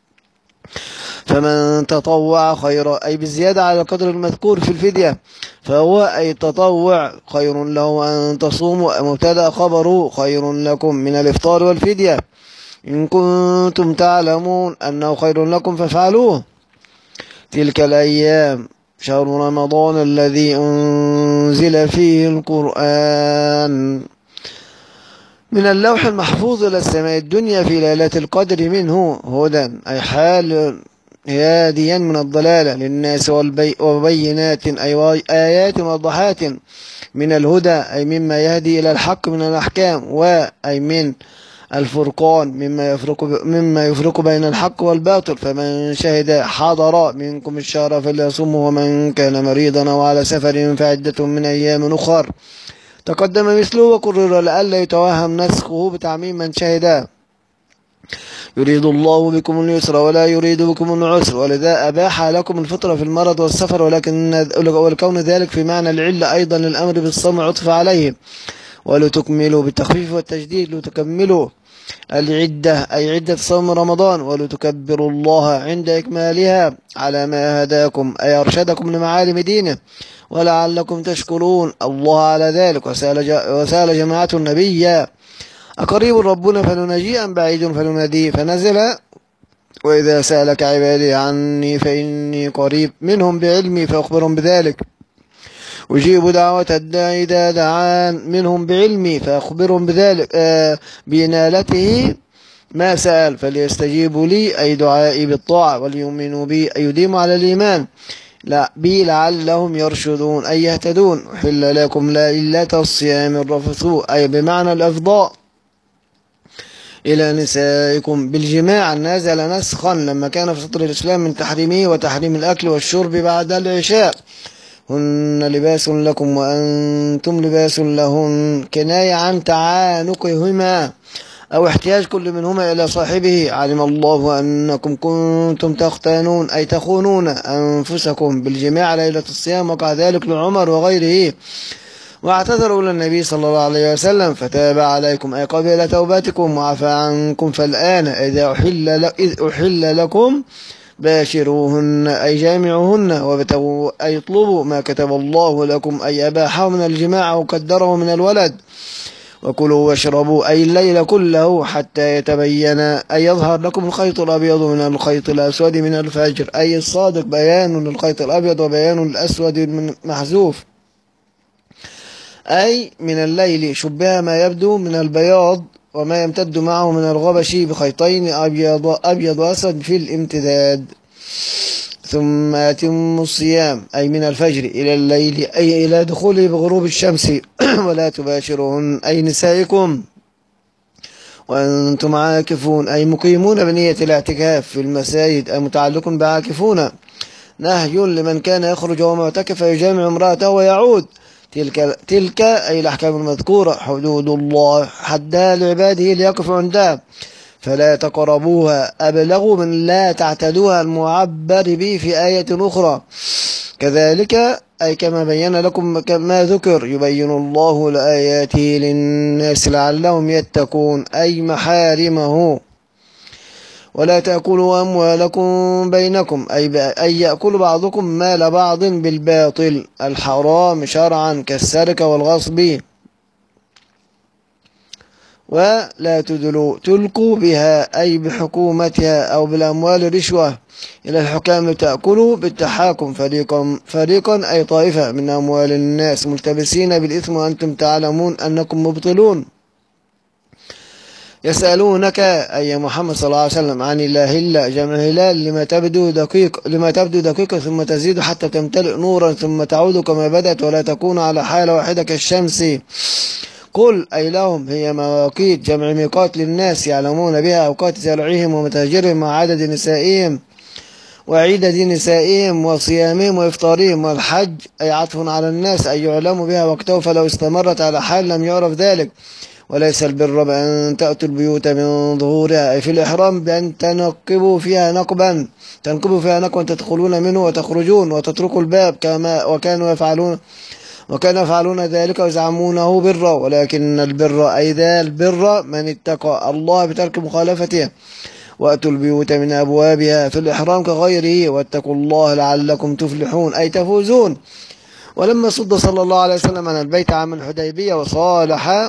فمن تطوع خيرا أي بالزيادة على القدر المذكور في الفدية فهو أي التطوع خير له أن تصوموا. مبتدأ خبره خير لكم من الإفطار والفدية إن كنتم تعلمون أنه خير لكم فافعلوه. تلك الأيام شهر رمضان الذي أنزل فيه القرآن من اللوح المحفوظ إلى السماء الدنيا في ليلة القدر منه هدى أي حال هاديا من الضلالة للناس وبينات أي آيات وضحات من الهدى أي مما يهدي إلى الحق من الأحكام، وأي من الفرقان مما يفرق مما يفرق بين الحق والباطل. فمن شهد حضر منكم الشهر فليصومه، ومن كان مريضا أو على سفر فعدة من أيام أخر. تقدم مثله وكرر لئلا يتوهم نسخه بتعميم من شهده. يريد الله بكم اليسر ولا يريد بكم العسر، ولذا أباح لكم الفطر في المرض والسفر، ولكن ولكون ذلك في معنى العلة أيضا للأمر بالصوم عطف عليه. ولتكملوا بالتخفيف والتجديد لتكملوا العدة أي عدة صوم رمضان، ولتكبروا الله عند إكمالها على ما هداكم أي أرشدكم لمعالم دينه، ولعلكم تشكرون الله على ذلك. وسأل, وسأل جماعة النبي أقريب ربنا فلنجيء أم بعيد فلناديه فنزل وإذا سألك عبادي عني فإني قريب منهم بعلمي فأخبرهم بذلك، أجيب دعوة الداعي إذا دعان منهم بعلمي فأخبرهم بذلك آه بنالته ما سأل فليستجيبوا لي أي دعائي بالطاعة وليؤمنوا بي أي يديموا على الإيمان لا بي لعلهم يرشدون أي يهتدون. أحل لكم ليلة الصيام الرفث أي بمعنى الأفضاء إلى نسائكم بالجماع، نزل نسخا لما كان في سطر الإسلام من تحريمه وتحريم الأكل والشرب بعد العشاء. هن لباس لكم وأنتم لباس لهن، كناية عن تعانقهما أو احتياج كل منهما إلى صاحبه. علم الله أنكم كنتم تختانون أي تخونون أنفسكم بالجماع ليلة الصيام، وقع ذلك لعمر وغيره، واعتذروا إلى النبي صلى الله عليه وسلم فتاب عليكم أي قبل توباتكم وعفى عنكم. فالآن إذا أحل, إذ أحل لكم باشروهن أي جامعوهن، وابتغوا أي اطلبوا ما كتب الله لكم أي أباحه من الجماع وقدره من الولد. وكلوا واشربوا أي الليل كله حتى يتبين أي يظهر لكم الخيط الأبيض من الخيط الأسود من الفجر أي الصادق بيان للخيط الأبيض وبيان الأسود من محذوف أي من الليل شبه ما يبدو من البياض وما يمتد معه من الغبش بخيطين أبيض أبيض وأسود في الامتداد. ثم أتموا الصيام أي من الفجر إلى الليل أي إلى دخوله بغروب الشمس ولا تباشرون أي نسائكم وأنتم عاكفون أي مقيمون بنية الاعتكاف في المساجد أي متعلق بعاكفون. نهي لمن كان يخرج وهو معتكف يجامع امرأته ويعود. تلك, تلك أي الأحكام المذكورة حدود الله حدها لعباده ليقفوا عندها فلا تقربوها أبلغوا من لا تعتدوها المعبر به في آية أخرى. كذلك أي كما بين لكم ما ذكر يبين الله لآياته للناس لعلهم يتقون أي محارمه. ولا تأكلوا أموالكم بينكم أي, أي يأكل بعضكم مال بعض بالباطل الحرام شرعا كالسرقة والغصب. ولا تدلوا تلقوا بها أي بحكومتها أو بالأموال رشوة إلى الحكام تأكلوا بالتحاكم فريقا, فريقا أي طائفة من أموال الناس ملتبسين بالإثم وأنتم تعلمون أنكم مبطلون. يسألونك أي محمد صلى الله عليه وسلم عن الأهلة جمع هلال لما تبدو دقيق لما تبدو دقيقة ثم تزيد حتى تمتلئ نورا ثم تعود كما بدأت ولا تكون على حالة واحدة كالشمس. قل أي لهم هي مواقيت جمع ميقات للناس يعلمون بها أوقات زرعهم ومتاجرهم مع عدد نسائهم وعدد نسائهم وصيامهم وإفطارهم. والحج أي عطف على الناس أي يعلم بها وقته فلو استمرت على حال لم يعرف ذلك. وليس البر بأن تأتوا البيوت من ظهورها أي في الإحرام بأن تنقبوا فيها نقبا تنقبوا فيها نقبا تدخلون منه وتخرجون وتتركوا الباب كما وكانوا يفعلون وكانوا يفعلون ذلك ويزعمونه برا. ولكن البر أي ذا البر من اتقى الله بترك مخالفته. وأتوا البيوت من أبوابها في الإحرام كغيره واتقوا الله لعلكم تفلحون أي تفوزون. ولما صد صلى الله عليه وسلم عن البيت عام الحديبية وصالح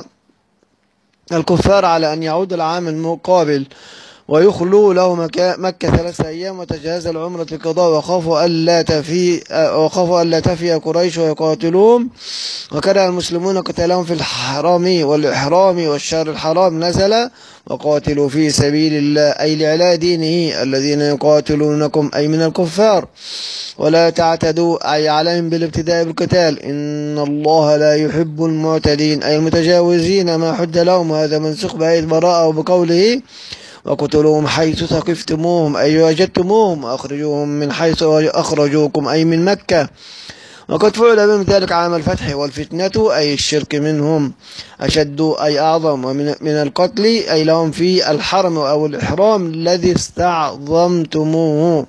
الكفار على أن يعود العام المقابل ويخلوا له مكة ثلاثة أيام وتجهز العمرة القضاء وخافوا ألا تفي وخافوا ألا تفي قريش ويقاتلوهم وكره المسلمون قتالهم في الحرام والإحرام والشهر الحرام نزل وقاتلوا في سبيل الله أي لعلاء دينه الذين يقاتلونكم أي من الكفار ولا تعتدوا أي عليهم بالابتداء بالقتال إن الله لا يحب المعتدين أي المتجاوزين ما حد لهم. وهذا منسوخ بآية براءة وبقوله وقتلوهم حيث ثقفتموهم أي وجدتموهم وأخرجوهم من حيث أخرجوكم أي من مكة. وقد فعل بهم ذلك عام الفتح والفتنة أي الشرك منهم أشد أي أعظم ومن من القتل أي لهم في الحرم أو الإحرام الذي استعظمتموه.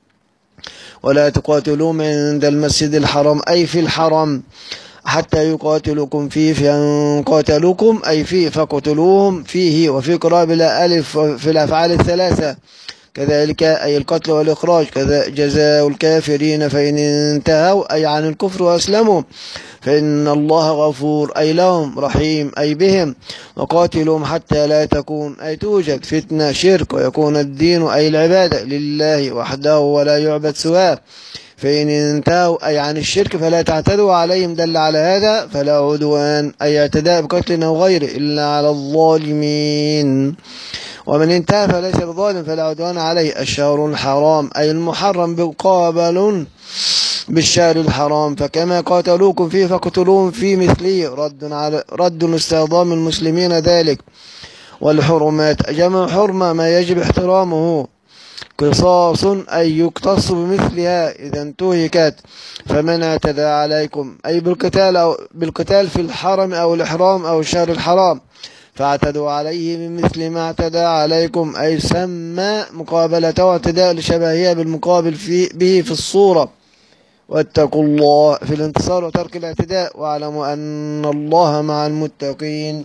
ولا تقاتلوهم عند المسجد الحرام أي في الحرم حتى يقاتلوكم فيه فإن قاتلوكم أي فيه فقتلوهم فيه. وفي قراءة بلا ألف في الأفعال الثلاثة كذلك أي القتل والإخراج كذا جزاء الكافرين فإن انتهوا أي عن الكفر وأسلموا فإن الله غفور أي لهم رحيم أي بهم. وقاتلهم حتى لا تكون أي توجد فتنة شرك ويكون الدين أي العبادة لله وحده ولا يعبد سواه فإن انتهوا أي عن الشرك فلا تعتدوا عليهم دل على هذا فلا عدوان أي اعتداء بقتل أو غيره إلا على الظالمين. ومن انتهى فليس بظالم فلا عدوان عليه. الشهر الحرام أي المحرم مقابل بالشهر الحرام فكما قاتلوكم فيه فقتلوهم في مثله رد على رد استعظام المسلمين ذلك. والحرمات جمع حرمة ما يجب احترامه قصاص أي يقتص بمثلها إذا انتهكت. فمن اعتدى عليكم أي بالقتال أو بالقتال في الحرم أو الإحرام أو الشهر الحرام فاعتدوا عليه بمثل ما اعتدى عليكم أي سمى مقابلته اعتداء لشبهها بالمقابل في به في الصورة. واتقوا الله في الانتصار وترك الاعتداء واعلموا أن الله مع المتقين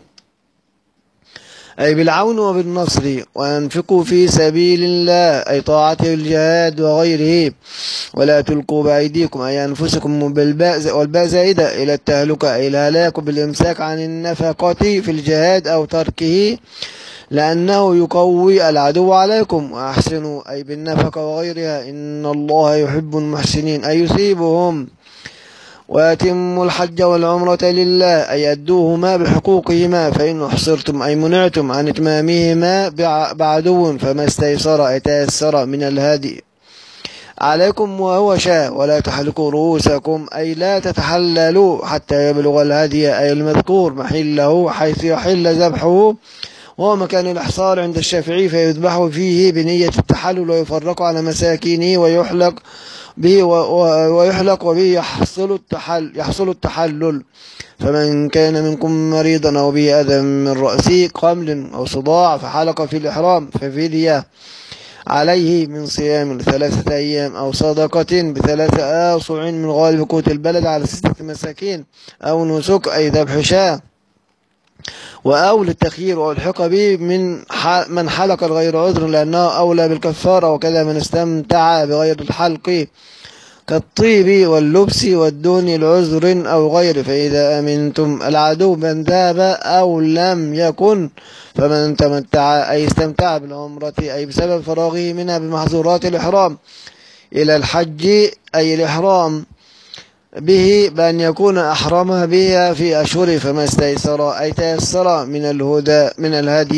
أي بالعون وبالنصر. وأنفقوا في سبيل الله أي طاعته الجهاد وغيره. ولا تلقوا بأيديكم أي أنفسكم بالباء والباء زائدة إلى التهلكة أي الهلاك بالإمساك عن النفقة في الجهاد أو تركه لأنه يقوي العدو عليكم. وأحسنوا أي بالنفقة وغيرها إن الله يحب المحسنين أي يثيبهم. وأتموا الحج والعمرة لله أي أدوهما بحقوقهما فإن أحصرتم أي منعتم عن إتمامهما بعدو فما استيسر أي تيسر من الهدي عليكم وهو شاء. ولا تحلقوا رؤوسكم أي لا تتحللوا حتى يبلغ الهدي أي المذكور محله حيث يحل ذبحه وهو مكان الإحصار عند الشافعي فيذبح فيه بنية التحلل ويفرق على مساكينه ويحلق به ويحلق وبه يحصل التحل يحصل التحلل. فمن كان منكم مريضا أو به أذى من رأسه قمل أو صداع فحلق في الإحرام ففدية عليه من صيام ثلاثة أيام أو صدقة بثلاثة آصع من غالب قوت البلد على ستة مساكين أو نسك أي ذبح شاة. وأولى التخيير والحق به من من حلق الغير عذر لأنه أولى بالكفارة. وكذا من استمتع بغير الحلق كالطيب واللبس والدون العذر أو غير. فإذا أمنتم العدو من ذاب أو لم يكن فمن تمتع أي استمتع بالعمرة أي بسبب فراغه منها بمحظورات الإحرام إلى الحج أي الإحرام به بأن يكون أحرمها بها في أشهر فما استيسر أي تيسر من الهدى من الهدي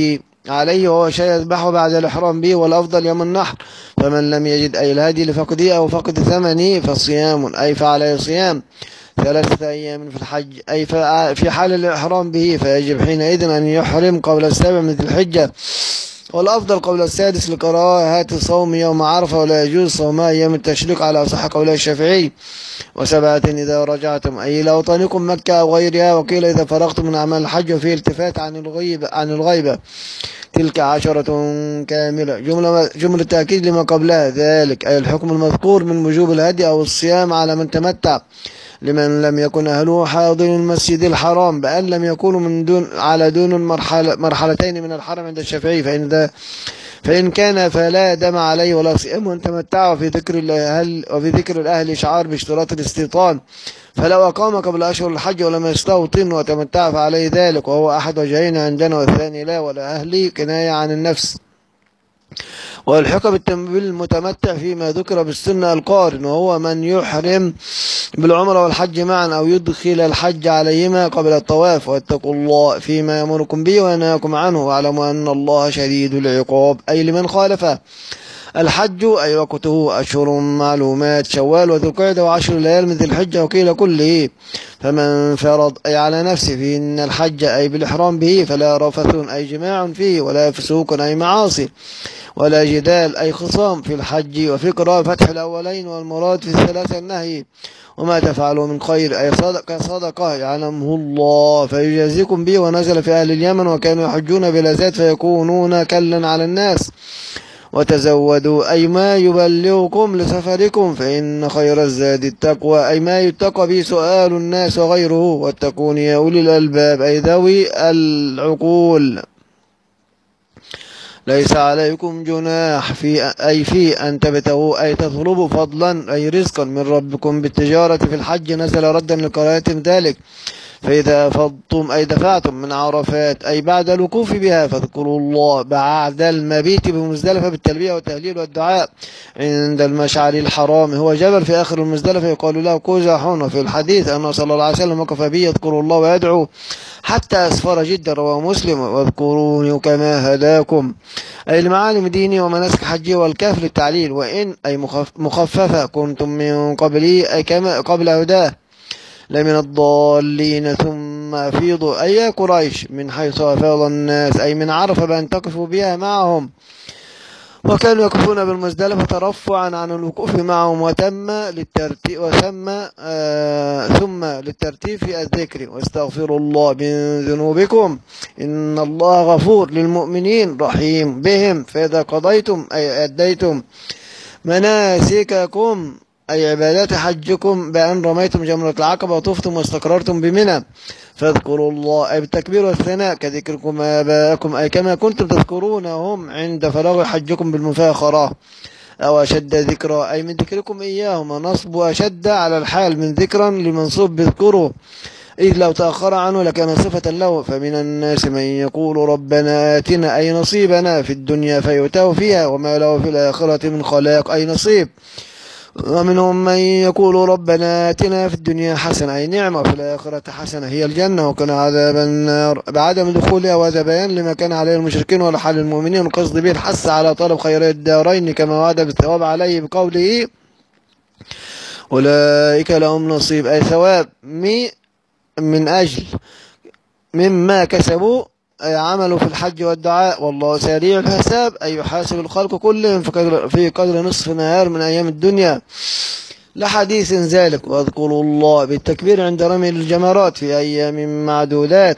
عليه وهو شيء يذبحه بعد الإحرام به، والأفضل يوم النحر. فمن لم يجد أي الهدي لفقده أو فقد ثمنه فصيام، أي فعليه صيام ثلاثة أيام في الحج، أي في حال الإحرام به، فيجب حينئذ أن يحرم قبل السابع من ذي الحجة، والأفضل قبل السادس لكراهة صوم يوم عرفة، ولا يجوز صوم أيام التشريق على أصح قول الشافعي. وسبعة إذا رجعتم، أي إلى أوطانكم مكة أو غيرها، وقيل إذا فرغتم من أعمال الحج، وفيه التفات عن الغيبة عن الغيبة تلك عشرة كاملة. جملة جملة تأكيد لما قبلها، ذلك أي الحكم المذكور من وجوب الهدي أو الصيام على من تمتع، لمن لم يكن أهله حاضر المسجد الحرام، بأن لم يكونوا من دون على دون مرحلة مرحلتين من الحرم عند الشافعي، فإن ذا فإن كان فلا دم عليه ولا صيام، وإن تمتع. وفي ذكر الأهل وفي ذكر الأهل إشعار باشتراط الاستيطان، فلو أقام قبل أشهر الحج ولم يستوطن وتمتع فعليه ذلك، وهو أحد وجهين عندنا، والثاني لا، ولا أهلي كناية عن النفس. والحق بالمتمتع فيما ذكر بالسنة القارن، وهو من يحرم بالعمر والحج معا، أو يدخل الحج عليهما قبل الطواف. واتقوا الله فيما يأمركم به وينهاكم عنه، واعلموا أن الله شديد العقاب، أي لمن خالفه. الحج أي وقته أشهر معلومات، شوال وذو القعدة وعشر ليال من ذي الحجة، وقيل كله. فمن فرض أي على نفسه في إن الحج أي بالإحرام به، فلا رفث أي جماع فيه، ولا فسوق أي معاصي، ولا جدال أي خصام في الحج. وفي قراءة فتح الأولين، والمراد في الثلاثة النهي. وما تفعلوا من خير أي صدقة صدقة يعلمه الله فيجازيكم به. ونزل في أهل اليمن وكانوا يحجون بلا زاد فيكونون كلا على الناس. وتزودوا أي ما يبلغكم لسفركم، فإن خير الزاد التقوى، أي ما يتقى به سؤال الناس وغيره. واتقون يا أولي الألباب، أي ذوي العقول. ليس عليكم جناح في أي في أن تبتغوا أي تطلبوا فضلا أي رزقا من ربكم بالتجارة في الحج، نزل ردا لقراءتهم ذلك. فإذا أفضتم أي دفعتم من عرفات أي بعد الوقوف بها، فاذكروا الله بعد المبيت بمزدلفة بالتلبية والتهليل والدعاء عند المشعر الحرام، هو جبل في آخر المزدلفة يقال له قزح. وفي الحديث أنه صلى الله عليه وسلم وقف به يذكر الله ويدعو حتى أسفر جدا، رواه مسلم. واذكروني كما هداكم، أي المعالم ديني ومناسك حجي، والكاف للتعليل. وإن أي مخففة كنتم من قبلي أي كما قبل هداه لمن الضالين. ثم أفيضوا أي قريش من حيث أفاض الناس، أي من عرف بأن تقفوا بها معهم، وكانوا يقفون بالمزدلفة ترفعا عن الوقوف معهم. وتم للترتيب وثم آه ثم للترتيب في الذكر. واستغفروا الله من ذنوبكم إن الله غفور للمؤمنين رحيم بهم. فإذا قضيتم أي أديتم مناسككم أي عبادات حجكم بأن رميتم جمرة العقبة وطفتم واستقررتم بمنى، فاذكروا الله أي بالتكبير والثناء كذكركم آباءكم، أي كما كنتم تذكرونهم عند فراغ حجكم بالمفاخرة، أو أشد ذكرا أي من ذكركم إياهم. ونصب أشد على الحال من ذكرا لمنصوب بذكره، إذ لو تأخر عنه لكان صفة له. فمن الناس من يقول ربنا آتنا أي نصيبنا في الدنيا فيؤتاه فيها، وما له في الآخرة من خلاق أي نصيب. ومنهم من يقول ربنا آتنا في الدنيا حسنة أي نعمة، وفي الآخرة حسنة هي الجنة، وكان عذاب النار بعدم دخولها. وهذا بيان لما كان عليه المشركين ولحال المؤمنين، القصد به الحث على طلب خير الدارين كما وعد بالثواب عليه بقوله أولئك لهم نصيب أي ثواب من أجل مما كسبوا أي عملوا في الحج والدعاء. والله سريع الحساب أي يحاسب الخلق كلهم في قدر نصف نهار من أيام الدنيا لحديث ذلك. واذكروا الله بالتكبير عند رمي الجمرات في أيام معدودات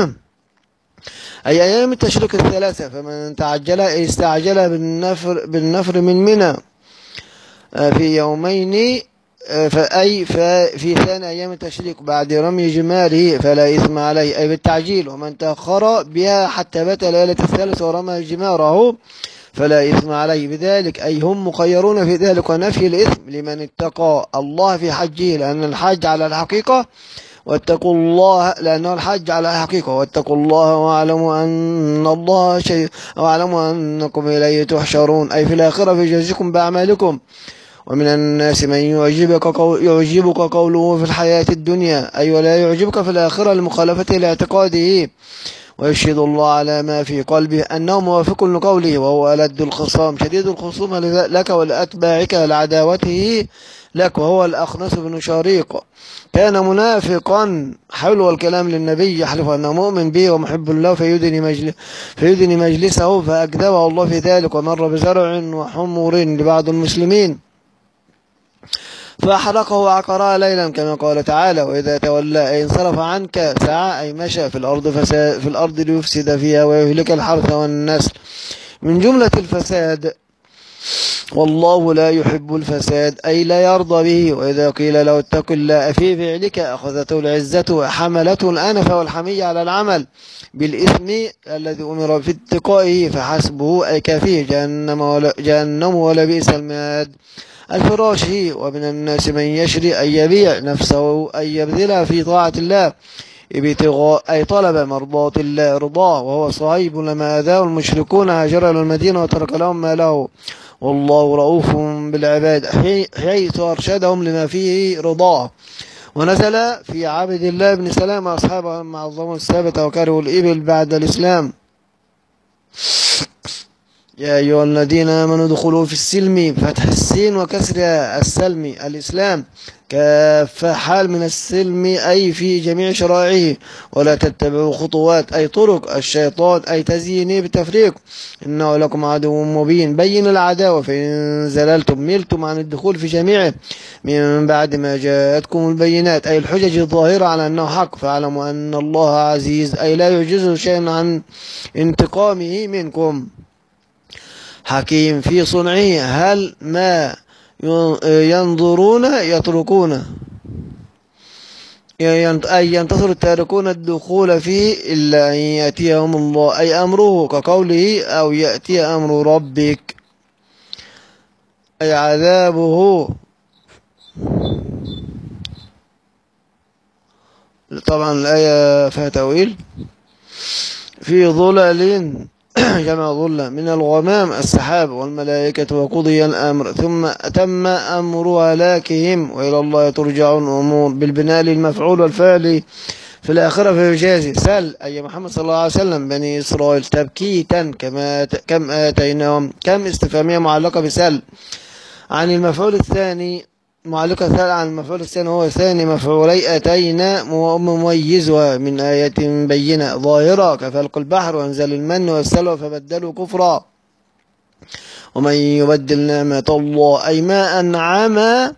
أي أيام التشريق الثلاثة. فمن تعجل أي استعجل بالنفر, بالنفر من منى في يومين فأي في ثاني أيام التشريق بعد رمي جماره فلا إثم عليه أي بالتعجيل. ومن تأخر بها حتى بات ليلة الثالث ورمى جماره فلا إثم عليه بذلك أي هم مخيرون في ذلك. ونفي الإثم لمن اتقى الله في حجه، لأن الحج على الحقيقة، واتقوا الله لأنه الحج على الحقيقة. واتقوا الله واعلموا أن الله شيء واعلموا أنكم إليه تحشرون أي في الآخرة في جزيكم بأعمالكم. ومن الناس من يعجبك, قول يعجبك قوله في الحياة الدنيا أي ولا يعجبك في الآخرة لمخالفته لاعتقاده. ويشهد الله على ما في قلبه أنه موافق لقوله، وهو ألد الخصام شديد الخصومة لك ولأتباعك لعداوته لك، وهو الأخنس بن شريق. كان منافقا حلو الكلام للنبي، يحلف أنه مؤمن به ومحب له، فيدني, مجل فيدني مجلسه فأكذبه الله في ذلك، ومر بزرع وحمر لبعض المسلمين فأحرقه وعقرها ليلا، كما قال تعالى: وإذا تولى أي انصرف عنك سعى أي مشى في الأرض فساد في الأرض ليفسد فيها ويهلك الحرث والنسل من جملة الفساد، والله لا يحب الفساد أي لا يرضى به. وإذا قيل له اتق الله في فعلك أخذته العزة وحملته الأنف والحمية على العمل بالإثم الذي أمر في اتقائه، فحسبه أي كافيه جهنم ولا, جهنم ولا بئس المهاد. الفراشي: ومن الناس من يشري أي يبيع نفسه أي يبذلها في طاعة الله ابتغاء أي طلب مرضات الله رضاه، وهو صهيب لما أذاه المشركون هاجر إلى المدينة وترك لهم ما له، والله رؤوف بالعباد حيث أرشدهم لما فيه رضاه. ونزل في عبد الله بن سلام أصحابه مع الظلم الثابتة وكرهوا الإبل بعد الإسلام. يا أيها الذين آمنوا ادخلوا في السلم فتح السين وكسر السلم الإسلام كافة حال من السلم أي في جميع شرائعه، ولا تتبعوا خطوات أي طرق الشيطان أي تزيينه بالتفريق، إنه لكم عدو مبين بين العداوة، فإن زللتم ملتم عن الدخول في جميعه من بعد ما جاءتكم البينات أي الحجج الظاهرة على أنه حق، فاعلموا أن الله عزيز أي لا يعجزه شيء عن انتقامه منكم، حكيم في صنعه هل ما ينظرون يتركون أي ينتصر التاركون الدخول فيه إلا أن يأتيهم الله أي أمره كقوله أو يأتي أمر ربك أي عذابه. طبعا الآية فيها تأويل. في ظلل جمع ظلة من الغمام السحاب والملائكة وقضي الأمر ثم تم أمر هلاكهم وإلى الله ترجع الأمور بالبناء للمفعول والفعل في الآخرة فيجازي. سل أي محمد صلى الله عليه وسلم بني إسرائيل تبكيتا كما كم آتيناهم كم استفهامية معلقة بسل عن المفعول الثاني معلقة ثال عن المفعول الثاني هو ثاني مفعولي أتينا مميزها من آية بينة ظاهرة كفلق البحر وانزل المن والسلوى فبدلوا كفرا. ومن يبدل نعمة الله أي ما أنعم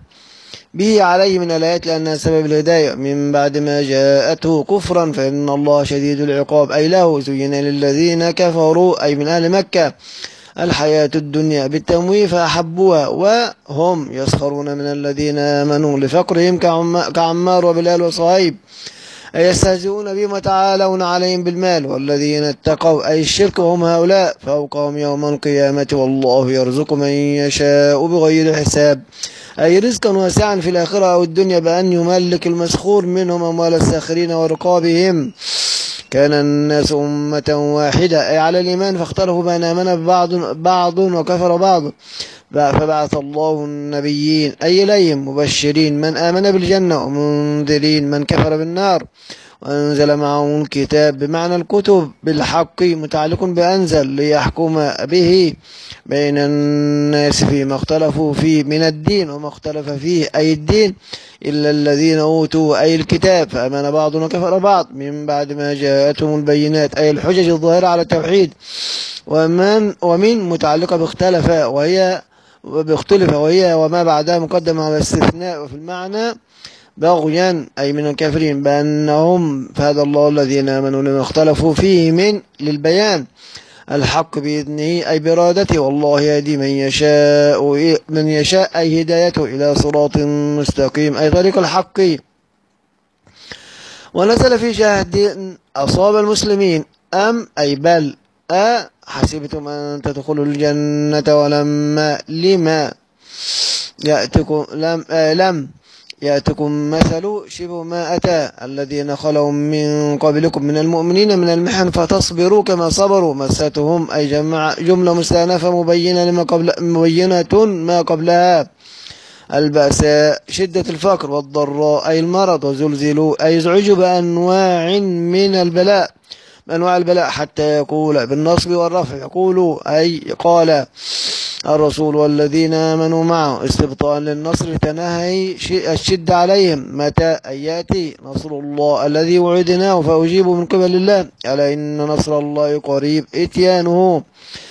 به عليه من الآيات لأنها سبب الهداية من بعد ما جاءته كفرا فإن الله شديد العقاب أي له زين للذين كفروا أي من أهل مكة الحياة الدنيا بالتمويه فأحبوها وهم يسخرون من الذين آمنوا لفقرهم كعمار وبلال وصهيب أي يستهزئون بهم وتعالون عليهم بالمال، والذين اتقوا أي الشرك وهم هؤلاء فوقهم يوم القيامة والله يرزق من يشاء بغير حساب أي رزقا واسعا في الآخرة أو الدنيا بأن يملك المسخور منهم أموال الساخرين ورقابهم. كان الناس أمة واحدة أي على الإيمان فاختلفوا بأن آمن بعض بعض وكفر بعض فبعث الله النبيين أي إليهم مبشرين من آمن بالجنة ومنذرين من كفر بالنار، وأنزل معهم الكتاب بمعنى الكتب بالحق متعلق بأنزل ليحكم به بين الناس فيما اختلفوا فيه من الدين وما اختلف فيه أي الدين إلا الذين أوتوا أي الكتاب فأمن بعض وكفر بعض من بعد ما جاءتهم البينات أي الحجج الظاهرة على التوحيد. ومن ومن متعلقة باختلف وهي باختلف وهي وما بعدها مقدم على الاستثناء وفي المعنى بغيا أي من الكافرين بأنهم فهدى الله الذين آمنوا لما اختلفوا فيه من للبيان الحق بإذنه أي برادته والله يهدي من يشاء من يشاء أي هدايته إلى صراط مستقيم أي طريق الحق. ونزل في شاهد أصاب المسلمين أم أي بل أ حسبتم أن تدخلوا الجنة ولما لما يأتكم لم, آه لم يأتكم مثل شبه ما أتى الذين خلوا من قبلكم من المؤمنين من المحن فتصبروا كما صبروا مستهم أي جمع جملة مستأنفة مبينة لما قبل مبينة ما قبلها البأساء شدة الفقر والضراء أي المرض وزلزلوا أي ازعجوا بأنواع من البلاء أنواع البلاء حتى يقول بالنصب والرفع يقول أي قال الرسول والذين آمنوا معه استبطاء للنصر تنهي الشد عليهم متى أن يأتي نصر الله الذي وعدناه فأجيب من قبل الله ألا إن نصر الله قريب إتيانه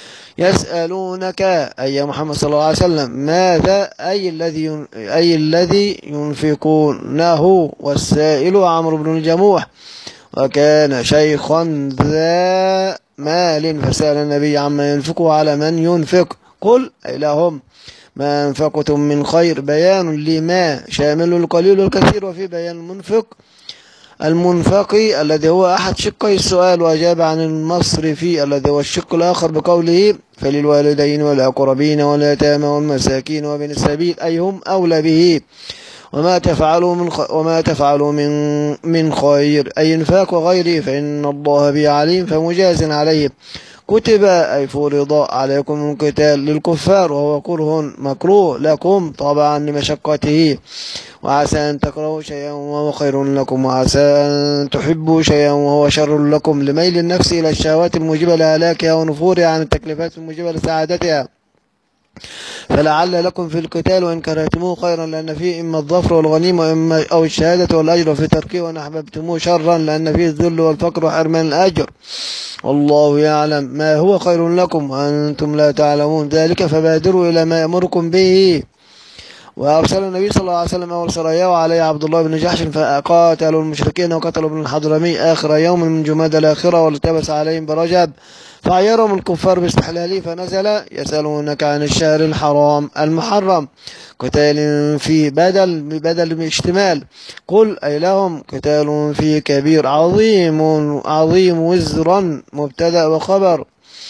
يسألونك أي محمد صلى الله عليه وسلم ماذا أي الذي أي الذي ينفقونه والسائل عمرو بن الجموح وكان شيخا ذا مال فسأل النبي عما ينفقه على من ينفق قل أي لهم ما أنفقتم من خير بيان لما شامل القليل والكثير وفي بيان المنفق المنفقي الذي هو أحد شقي السؤال وأجاب عن المصرف الذي هو الشق الآخر بقوله فللوالدين والأقربين واليتامى والمساكين وابن السبيل أي هم أولى به وما تفعلوا من خ... وما تفعلوا من من خير أي إنفاق وغيره فإن الله به عليم فمجاز عليه كتب أي فرض عليكم القتال للكفار وهو كره مكروه لكم طبعا لمشقته وعسى أن تكرهوا شيئا وهو خير لكم وعسى أن تحبوا شيئا وهو شر لكم لميل النفس إلى الشهوات الموجبة لهلاكها ونفورها عن التكليفات الموجبة لسعادتها فلعل لكم في القتال وإن كرهتموه خيرا لأن فيه إما الظفر والغنيمة وإما أو الشهادة والأجر في تركه وإن أحببتموه شرا لأن فيه الذل والفقر وحرمان الأجر والله يعلم ما هو خير لكم وأنتم لا تعلمون ذلك فبادروا إلى ما يأمركم به وأرسل النبي صلى الله عليه وسلم أول سراياه عليه عبد الله بن جحش فقاتلوا المشركين وقتلوا ابن الحضرمي آخر يوم من جماد الآخرة والتبس عليهم برجب فعيرهم الكفار باستحلاله فنزل يسألونك عن الشهر الحرام المحرم قتال فيه بدل بدل من اشتمال قل أي لهم قتال فيه كبير عظيم عظيم وزرا مبتدأ وخبر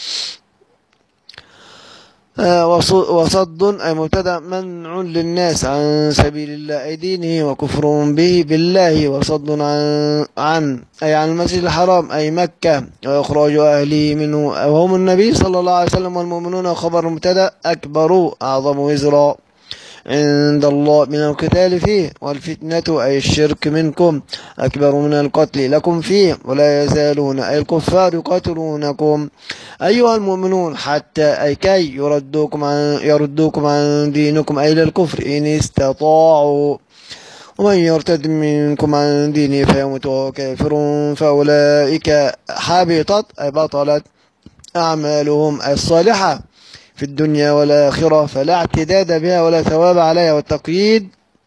وصد أي مبتدأ منع للناس عن سبيل الله أي دينه وكفر به بالله وصد عن, عن أي عن المسجد الحرام أي مكة وإخراج أهله منه وهم النبي صلى الله عليه وسلم والمؤمنون خبر مبتدأ أكبر أعظم وزرا عند الله من القتال فيه والفتنة أي الشرك منكم أكبر من القتل لكم فيه ولا يزالون أي الكفار يقاتلونكم أيها المؤمنون حتى أي كي يردوكم عن, يردوكم عن دينكم أي للكفر إن استطاعوا ومن يرتد منكم عن دينه فيموت وهو كافر فأولئك حبطت أي بطلت أعمالهم الصالحة في الدنيا والآخرة فلا اعتداد بها ولا ثواب عليها والتقييد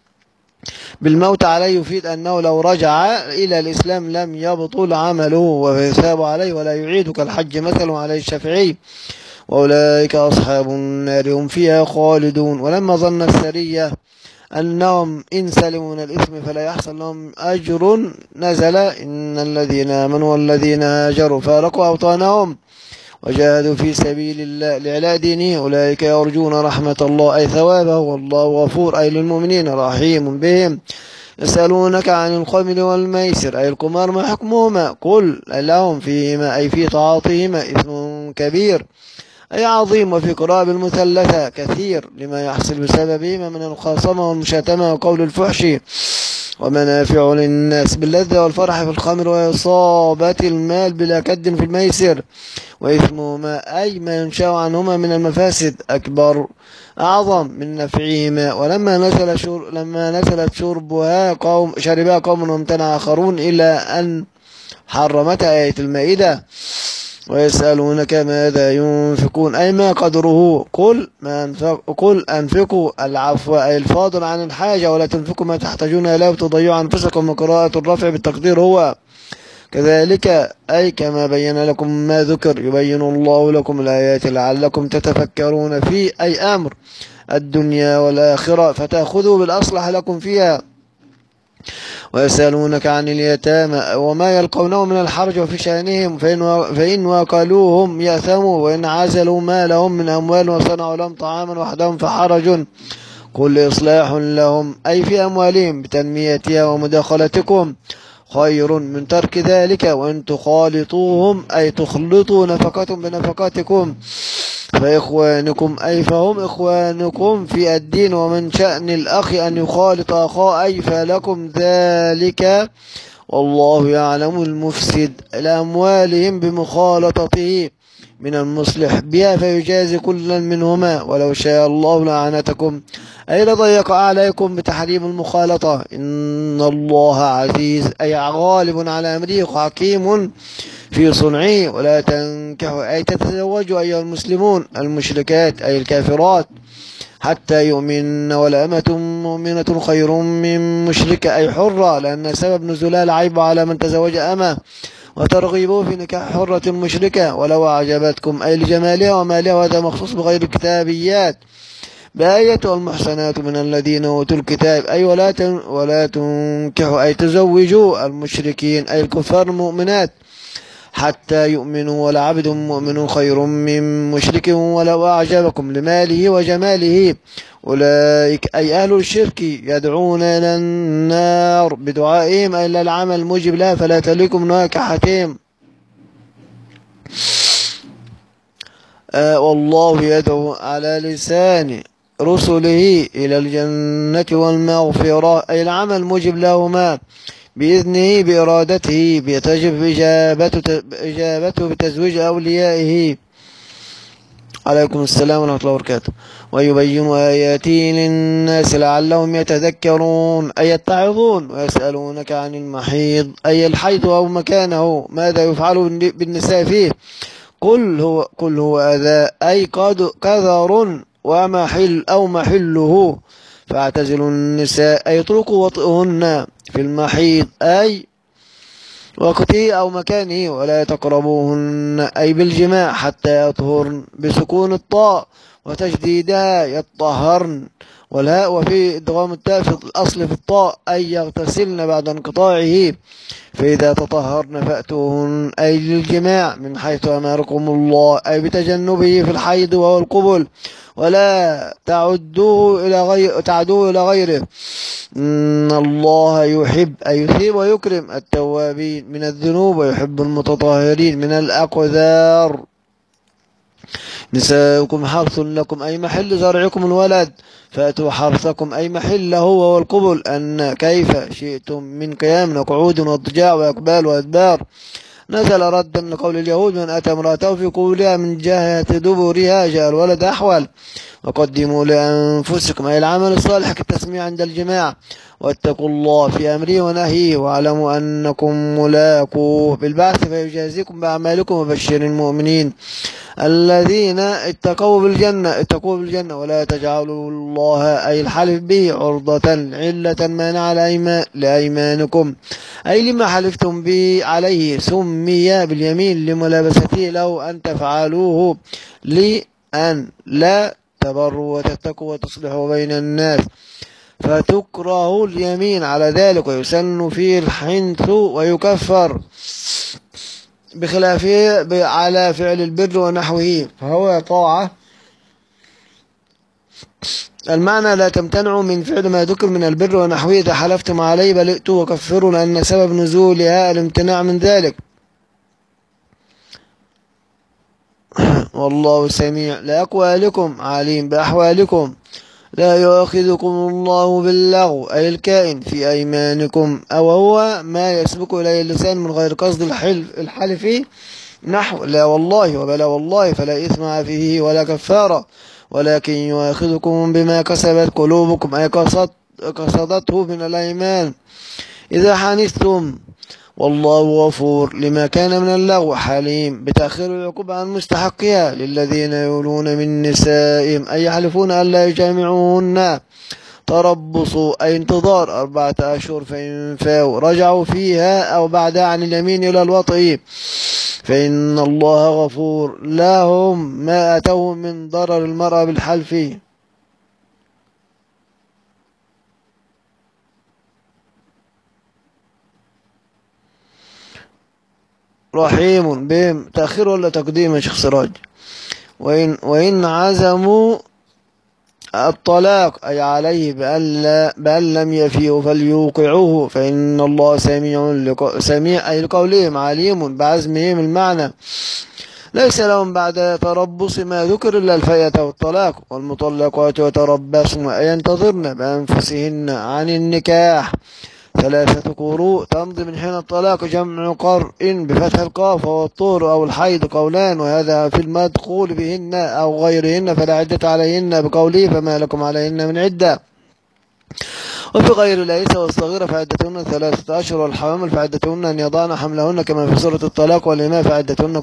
بالموت عليه يفيد أنه لو رجع إلى الإسلام لم يبطل عمله ويثاب عليه ولا يعيد كالحج مثلا عليه الشافعي وأولئك أصحاب النار هم فيها خالدون ولما ظن السرية أنهم إن سلموا من الإثم فلا يحصل لهم أجر نزل إن الذين آمنوا والذين هاجروا فارقوا أوطانهم وجاهدوا في سبيل الله لإعلاء دينه أولئك يرجون رحمة الله أي ثوابه والله غفور أي للمؤمنين رحيم بهم يسألونك عن الخمر والميسر أي القمار ما حكمهما قل لهم فيهما أي في تعاطيهما إثم كبير أي عظيم وفي قراءة المثلثة كثير لما يحصل بسببهما من الخاصمة والمشاتمة وقول الفحش ومنافع للناس باللذة والفرح في الخمر وإصابة المال بلا كد في الميسر وإثمهما أي ما ينشأ عنهما من المفاسد أكبر أعظم من نفعهما ولما نزل شر لما نزلت شربها قوم شربها قوم وامتنع آخرون إلى أن حرمت آية المائدة ويسألونك ماذا ينفقون أي ما قدره قل ما أنفق قل أنفقوا العفو أي الفاضل عن الحاجة ولا تنفقوا ما تحتاجون إليه وتضيعوا أنفسكم وقراءة الرفع بالتقدير هو كذلك أي كما بين لكم ما ذكر يبين الله لكم الآيات لعلكم تتفكرون في أي أمر الدنيا والآخرة فتأخذوا بالأصلح لكم فيها ويسألونك عن اليتامى وما يلقونه من الحرج وفي شأنهم فإن وقالوهم يأثموا وإن عزلوا ما لهم من أموال وصنعوا لهم طعاما وحدهم فحرج كل إصلاح لهم أي في أموالهم بتنميتها ومداخلتكم خير من ترك ذلك وإن تخالطوهم أي تخلطوا نفقاتهم بنفقاتكم فإخوانكم أي فهم إخوانكم في الدين ومن شأن الأخ أن يخالط أخاه أي فلكم ذلك والله يعلم المفسد لأموالهم بمخالطته من المصلح بها فيجازي كلا منهما ولو شاء الله لعنتكم أي لضيق عليكم بتحريم المخالطة إن الله عزيز أي غالب على أمره حكيم في صنعه ولا تنكحوا أي تتزوجوا أيها المسلمون المشركات أي الكافرات حتى يؤمن ولأمة مؤمنة خير من مشركة أي حرة لأن سبب نزولها العيب على من تزوج أمة وترغيبوا في نكاح حرة مشركة ولو أعجبتكم أي لجمالها ومالها وهذا مخصوص بغير الكتابيات بآية المحصنات من الذين أوتوا الكتاب أي ولا ولا تنكحوا أي تزوجوا المشركين أي الكفار المؤمنات حتى يؤمنوا ولعبد مؤمن خير من مشرك ولو أعجبكم لماله وجماله أولئك أي أهل الشرك يدعون إلى النار بدعائهم إلا العمل الموجب لها فلا تليكم ناكحتهم آه والله يدعو على لسان رسله إلى الجنة والمغفرة أي العمل الموجب لهما بإذنه بإرادته بيتجب إجابته, إجابته بتزويج أوليائه عليكم السلام ورحمة الله وبركاته ويبين آياته للناس لعلهم يتذكرون أي يتعظون ويسألونك عن المحيض أي الحيض أو مكانه ماذا يفعل بالنساء فيه قل هو, قل هو أذى أي كذر ومحل أو محله فاعتزلوا النساء أي اتركوا وطئهن في المحيض أي وقته أو مكانه ولا تقربوهن أي بالجماع حتى يطهرن بسكون الطاء وتشديدها يطهرن والهاء وفي إدغام التاء في الأصل في الطاء أي يغتسلن بعد انقطاعه فإذا تطهرن فأتوهن أي للجماع من حيث أمركم الله أي بتجنبه في الحيض وهو القبل ولا تعدوه إلى غير تعدوه إلى غيره إن الله يحب أي يثيب ويكرم التوابين من الذنوب ويحب المتطهرين من الأقذار نساؤكم حرث لكم أي محل زرعكم الولد فأتوا حرثكم أي محله وهو القبل أن كيف شئتم من قيام وقعود واضطجاع وإقبال وأدبار نزل ردا لقول اليهود من أتى امرأته في قبولها من جهة دبرها جاء الولد أحول وقدموا لأنفسكم أي العمل الصالح كالتسميع عند الجماع واتقوا الله في أمره ونهيه واعلموا أنكم ملاقوه بالبعث فيجازيكم بأعمالكم وبشر المؤمنين الذين اتقوا بالجنة اتقوا بالجنة ولا تجعلوا الله أي الحلف به عرضة علة مانع لأيمانكم أي لما حلفتم به عليه سمي باليمين لملابسته له أن تفعلوه لأن لا تبروا وتتقوا وتصلحوا بين الناس فتكره اليمين على ذلك ويسن فيه الحنث ويكفر بخلافه على فعل البر ونحوه فهو طاعة المعنى لا تمتنعوا من فعل ما ذكر من البر ونحوه إذا حلفتم عليه بل ائتوا وكفروا لأن سبب نزولها الامتناع من ذلك والله سميع لأقوالكم عليم بأحوالكم لا يؤاخذكم الله باللغو أي الكائن في أيمانكم أو هو ما يسبق إليه اللسان من غير قصد الحلف الحلف نحو لا والله وبلا والله فلا إثم فيه ولا كفارة ولكن يؤاخذكم بما كسبت قلوبكم أي قصدته من الأيمان إذا حنثتم والله غفور لما كان من اللغو حليم بتأخير العقوبة عن مستحقها للذين يولون من نسائهم أي يحلفون ألا يجامعوهن تربصوا أي انتظار أربعة أشهر فإن فاوا رجعوا فيها أو بعدها عن اليمين إلى الوطء فإن الله غفور لهم ما أتوا من ضرر المرأة بالحلف رحيم بهم تأخير ولا تقديم يا شيخ سراج وإن, وإن عزموا الطلاق أي عليه بأن, بأن لم يفيوا فليوقعوه فإن الله سميع لق... سميع أي لقولهم عليم بعزمهم المعنى ليس لهم بعد تربص ما ذكر إلا الفية والطلاق والمطلقات يتربصن أي ينتظرن بأنفسهن عن النكاح ثلاثة قروء تمضي من حين الطلاق جمع قرء بفتح القاف والطور أو الحيض قولان، وهذا في المدخول بهن أو غيرهن فلا عدة عليهن بقوله فما لكم عليهن من عدة. وفي غير الأيسة والصغيرة فعدتهن ثلاثة أشهر، والحوامل فعدتهن أن يضعن حملهن كما في سورة الطلاق، والإماء فعدتهن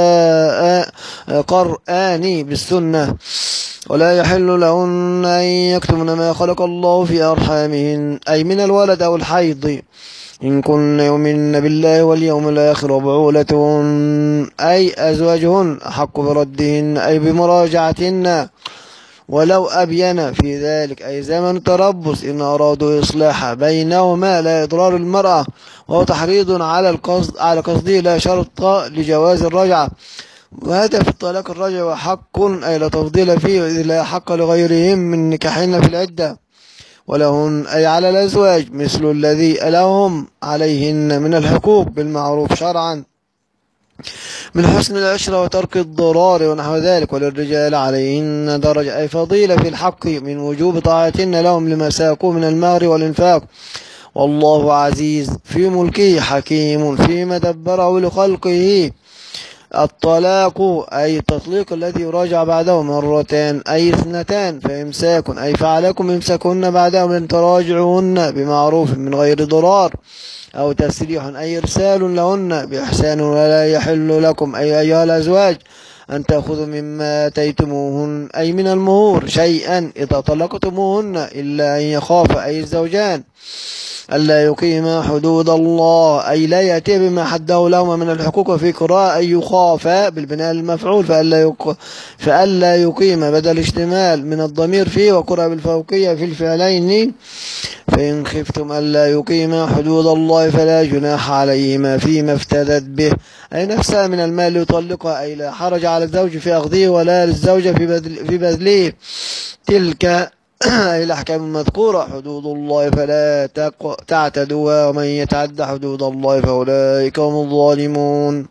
قرآن بالسنة. ولا يحل لهن أن يكتمن ما خلق الله في أرحامهن أي من الولد أو الحيض إن كن يؤمن بالله واليوم الآخر، وبعولتهن أي أزواجهن أحق بردهن أي بمراجعتهن ولو أبين في ذلك أي زمن التربص إن أرادوا إصلاحا بينهما لا إضرار المرأة، وهو تحريض على القصد على قصده لا شرط لجواز الرجعة. وهذا في الطلاق الرجع وحق أي لا تفضيل فيه إذ لا حق لغيرهم من نكاحهن في العدة. ولهن أي على الأزواج مثل الذي لهم عليهن من الحقوق بالمعروف شرعا من حسن العشرة وترك الضرار ونحو ذلك. وللرجال عليهن درجة أي فضيلة في الحق من وجوب طاعتهن لهم لما ساقوا من المهر والإنفاق. والله عزيز في ملكه حكيم فيما دبره لخلقه. الطلاق أي التطليق الذي يراجع بعده مرتان أي اثنتان، فإمساك أي فعلكم إمساكهن بعده من تراجعهن بمعروف من غير ضرار، أو تسريح أي إرسال لهن بإحسان. ولا يحل لكم أي أيها الأزواج أن تأخذوا مما آتيتموهن أي من المهور شيئا إذا طلقتموهن إلا أن يخاف أي الزوجان ألا يقيم حدود الله أي لا يأتي بما حده لهما من الحقوق. وفي قراءة أن يخاف بالبناء المفعول فألا, يق... فألا يقيم بدل اشتمال من الضمير فيه، وقرأ بالفوقية في الفعلين فإن خفتم ألا يقيم حدود الله فلا جناح عليهما فيما افتدت به أي نفسها من المال يطلقها أي لا حرج على الزوج في أخذه ولا للزوجة في, بدل... في بذله. تلك أي الأحكام المذكورة حدود الله فلا تعتدوها ومن يتعد حدود الله فأولئك هم الظالمون.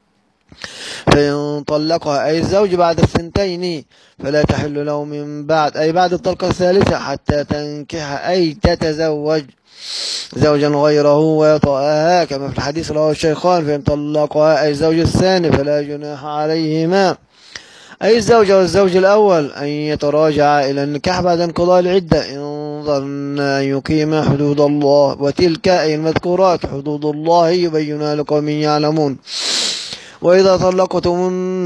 فإن طلقها أي الزوج بعد الثنتين فلا تحل له من بعد أي بعد الطلقة الثالثة حتى تنكح أي تتزوج زوجا غيره ويطأها كما في الحديث رواه الشيخان. فإن طلقها أي الزوج الثاني فلا جناح عليهما أي الزوجة والزوج الأول أن يتراجع إلى النكاح بعد انقضاء العدة إن ظن أن يقيم حدود الله. وتلك أي المذكورات حدود الله يبينها لقوم يعلمون. وإذا طلقتم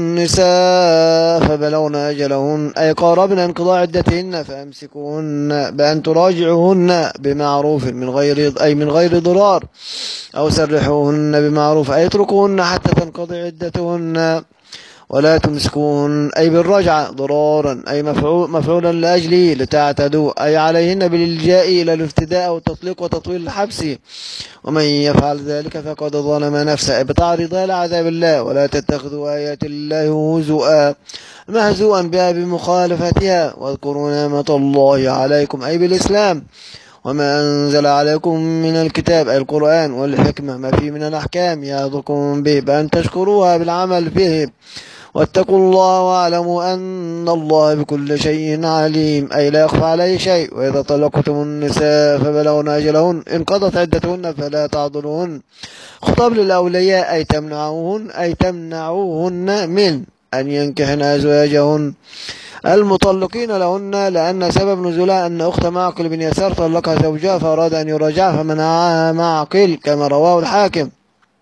النساء فبلغن أجلهن أي قاربن انقضاء عدتهن فأمسكوهن بأن تراجعوهن بمعروف من غير أي من غير ضرار، أو سرحوهن بمعروف أي اتركوهن حتى تنقضي عدتهن. ولا تمسكون أي بالرجعة ضرارا أي مفعول مفعولا لأجله لتعتدوا أي عليهن بالإلجاء إلى الافتداء والتطليق وتطويل الحبس، ومن يفعل ذلك فقد ظلم نفسه أي بتعريضها لعذاب الله. ولا تتخذوا آيات الله هزؤا مهزوءا بها بمخالفتها، واذكروا نعمة الله عليكم أي بالإسلام وما أنزل عليكم من الكتاب أي القرآن والحكمة ما فيه من الأحكام يعظكم به بأن تشكروها بالعمل به. واتقوا الله واعلموا أن الله بكل شيء عليم أي لا يخفى عليه شيء. وإذا طلقتم النساء فبلغن أجلهن انقضت عدتهن فلا تعضلوهن خطاب للأولياء أي تمنعوهن أي تمنعوهن من أن ينكحن أزواجهن المطلقين لهن، لأن سبب نزولها أن أخت معقل بن يسار طلقها زوجها فأراد أن يراجعها فمنعها معقل كما رواه الحاكم.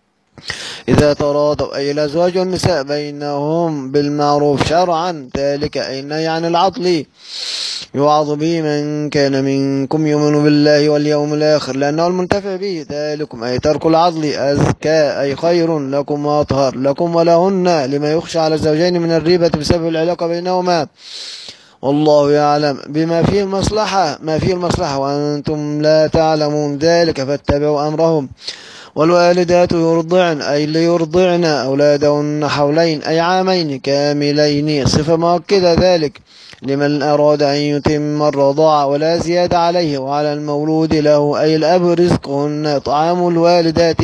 إذا تراضوا أي الأزواج والنساء بينهم بالمعروف شرعا ذلك أي النهي عن العطل يوعظ به من كان منكم يؤمن بالله واليوم الآخر لأنه المنتفع به. ذلكم أي ترك العضل أزكى أي خير لكم وأطهر لكم ولهن لما يخشى على الزوجين من الريبة بسبب العلاقة بينهما. والله يعلم بما فيه المصلحة ما فيه المصلحة وأنتم لا تعلمون ذلك فاتبعوا أمرهم. والوالدات يرضعن أي ليرضعن أولادهن حولين أي عامين كاملين صفة مؤكدة ذلك لمن أراد أن يتم الرضاعة ولا زيادة عليه. وعلى المولود له أي الأب رزقهن طعام الوالدات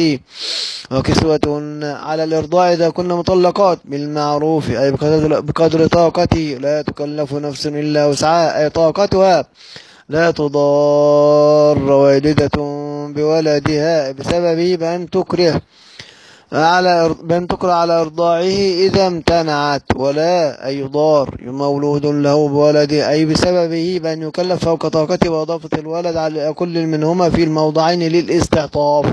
وكسوتهن على الإرضاع إذا كن مطلقات بالمعروف أي بقدر طاقته لا تكلف نفس إلا وسعها أي طاقتها لا تضار والدة بولدها بسبب بأن تكره على بأن تكره على إرضاعه إذا امتنعت، ولا أي ضار مولود له بولده أي بسببه بأن يكلف فوق طاقته وإضافة الولد على كل منهما في الموضعين للاستعطاف.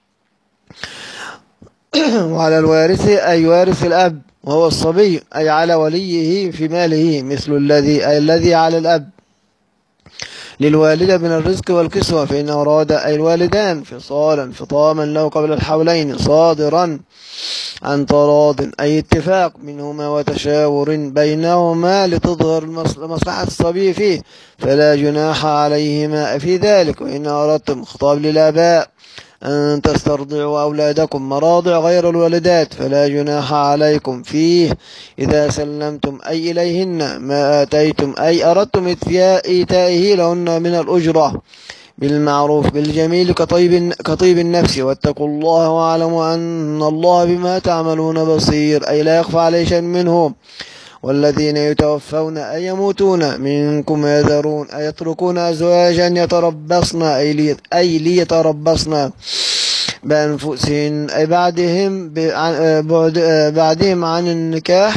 وعلى الوارث أي وارث الأب وهو الصبي أي على وليه في ماله مثل الذي أي الذي على الأب للوالدة من الرزق والكسوة، فإن أراد أي الوالدان فصالا فطاما له قبل الحولين صادرا عن تراض أي اتفاق منهما وتشاور بينهما لتظهر مصلحة الصبي فيه فلا جناح عليهما في ذلك. وإن أردتم خطاب للآباء أن تسترضعوا أولادكم مراضع غير الوالدات فلا جناح عليكم فيه إذا سلمتم أي إليهن ما آتيتم أي أردتم إيتائه لهن من الأجرة بالمعروف بالجميل كطيب, كطيب النفس. واتقوا الله واعلموا أن الله بما تعملون بصير أي لا يخفى عليه شيء منه. والذين يتوفون أي يموتون منكم يذرون أي يتركون أزواجا يتربصن أي ليتربصن بأنفسهن أي بعدهم بعد بعدهم عن النكاح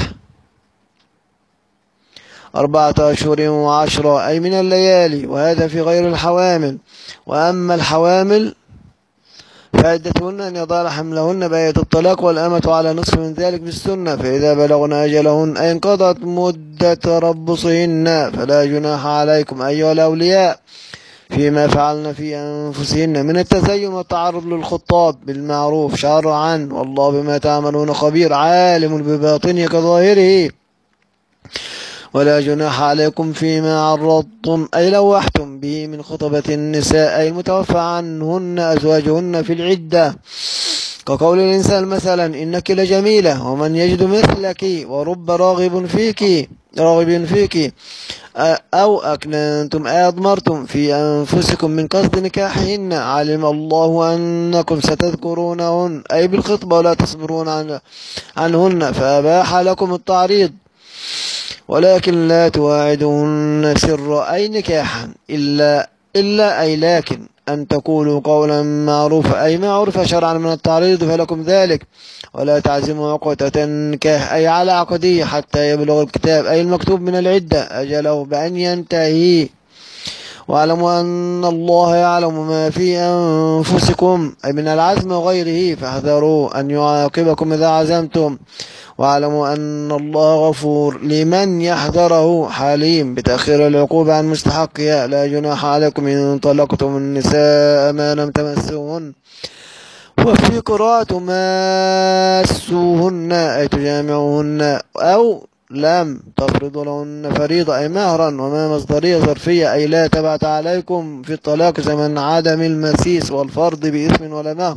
أربعة أشهر وعشرة أي من الليالي، وهذا في غير الحوامل. وأما الحوامل فعدتهن أن يضعن حملهن بآية الطلاق والأمة على نصف من ذلك بالسنة، فإذا بلغن أجلهن أي انقضت مدة تربصهن فلا جناح عليكم أيها الأولياء فيما فعلن في أنفسهن من التزين والتعرض للخطاب بالمعروف شرعا، والله بما تعملون خبير عالم بباطنه كظاهره. ولا جناح عليكم فيما عرضتم أي لوحتم به من خطبة النساء أي المتوفى عنهن أزواجهن في العدة، كقول الإنسان مثلا إنك لجميلة ومن يجد مثلك ورب راغب فيك راغب فيك أو أكننتم أي أضمرتم في أنفسكم من قصد نكاحهن علم الله أنكم ستذكرونهن أي بالخطبة ولا تصبرون عن عنهن فأباح لكم التعريض، ولكن لا تواعدوهن سرا أي نكاحا إلا إلا أي لكن أن تقولوا قولا معروفا أي ما عرف شرعا من التعريض فلكم ذلك. ولا تعزموا عقدة النكاح أي على عقدية حتى يبلغ الكتاب أي المكتوب من العدة أجله بأن ينتهي. واعلموا أن الله يعلم ما في أنفسكم أي من العزم وغيره فاحذروا أن يعاقبكم إذا عزمتم. واعلموا أن الله غفور لمن يحذره حليم بتأخير العقوبة عن مستحقها. لا جناح عليكم إن طلقتم النساء ما لم تمسوهن، وفي قراءة ماسوهن أي تجامعوهن أو لم تفرضوا لهن فريضة أي مهرا. وما مصدرية ظرفية أي لا تبعت عليكم في الطلاق زمن عدم المسيس والفرض بإثم ولا مهر.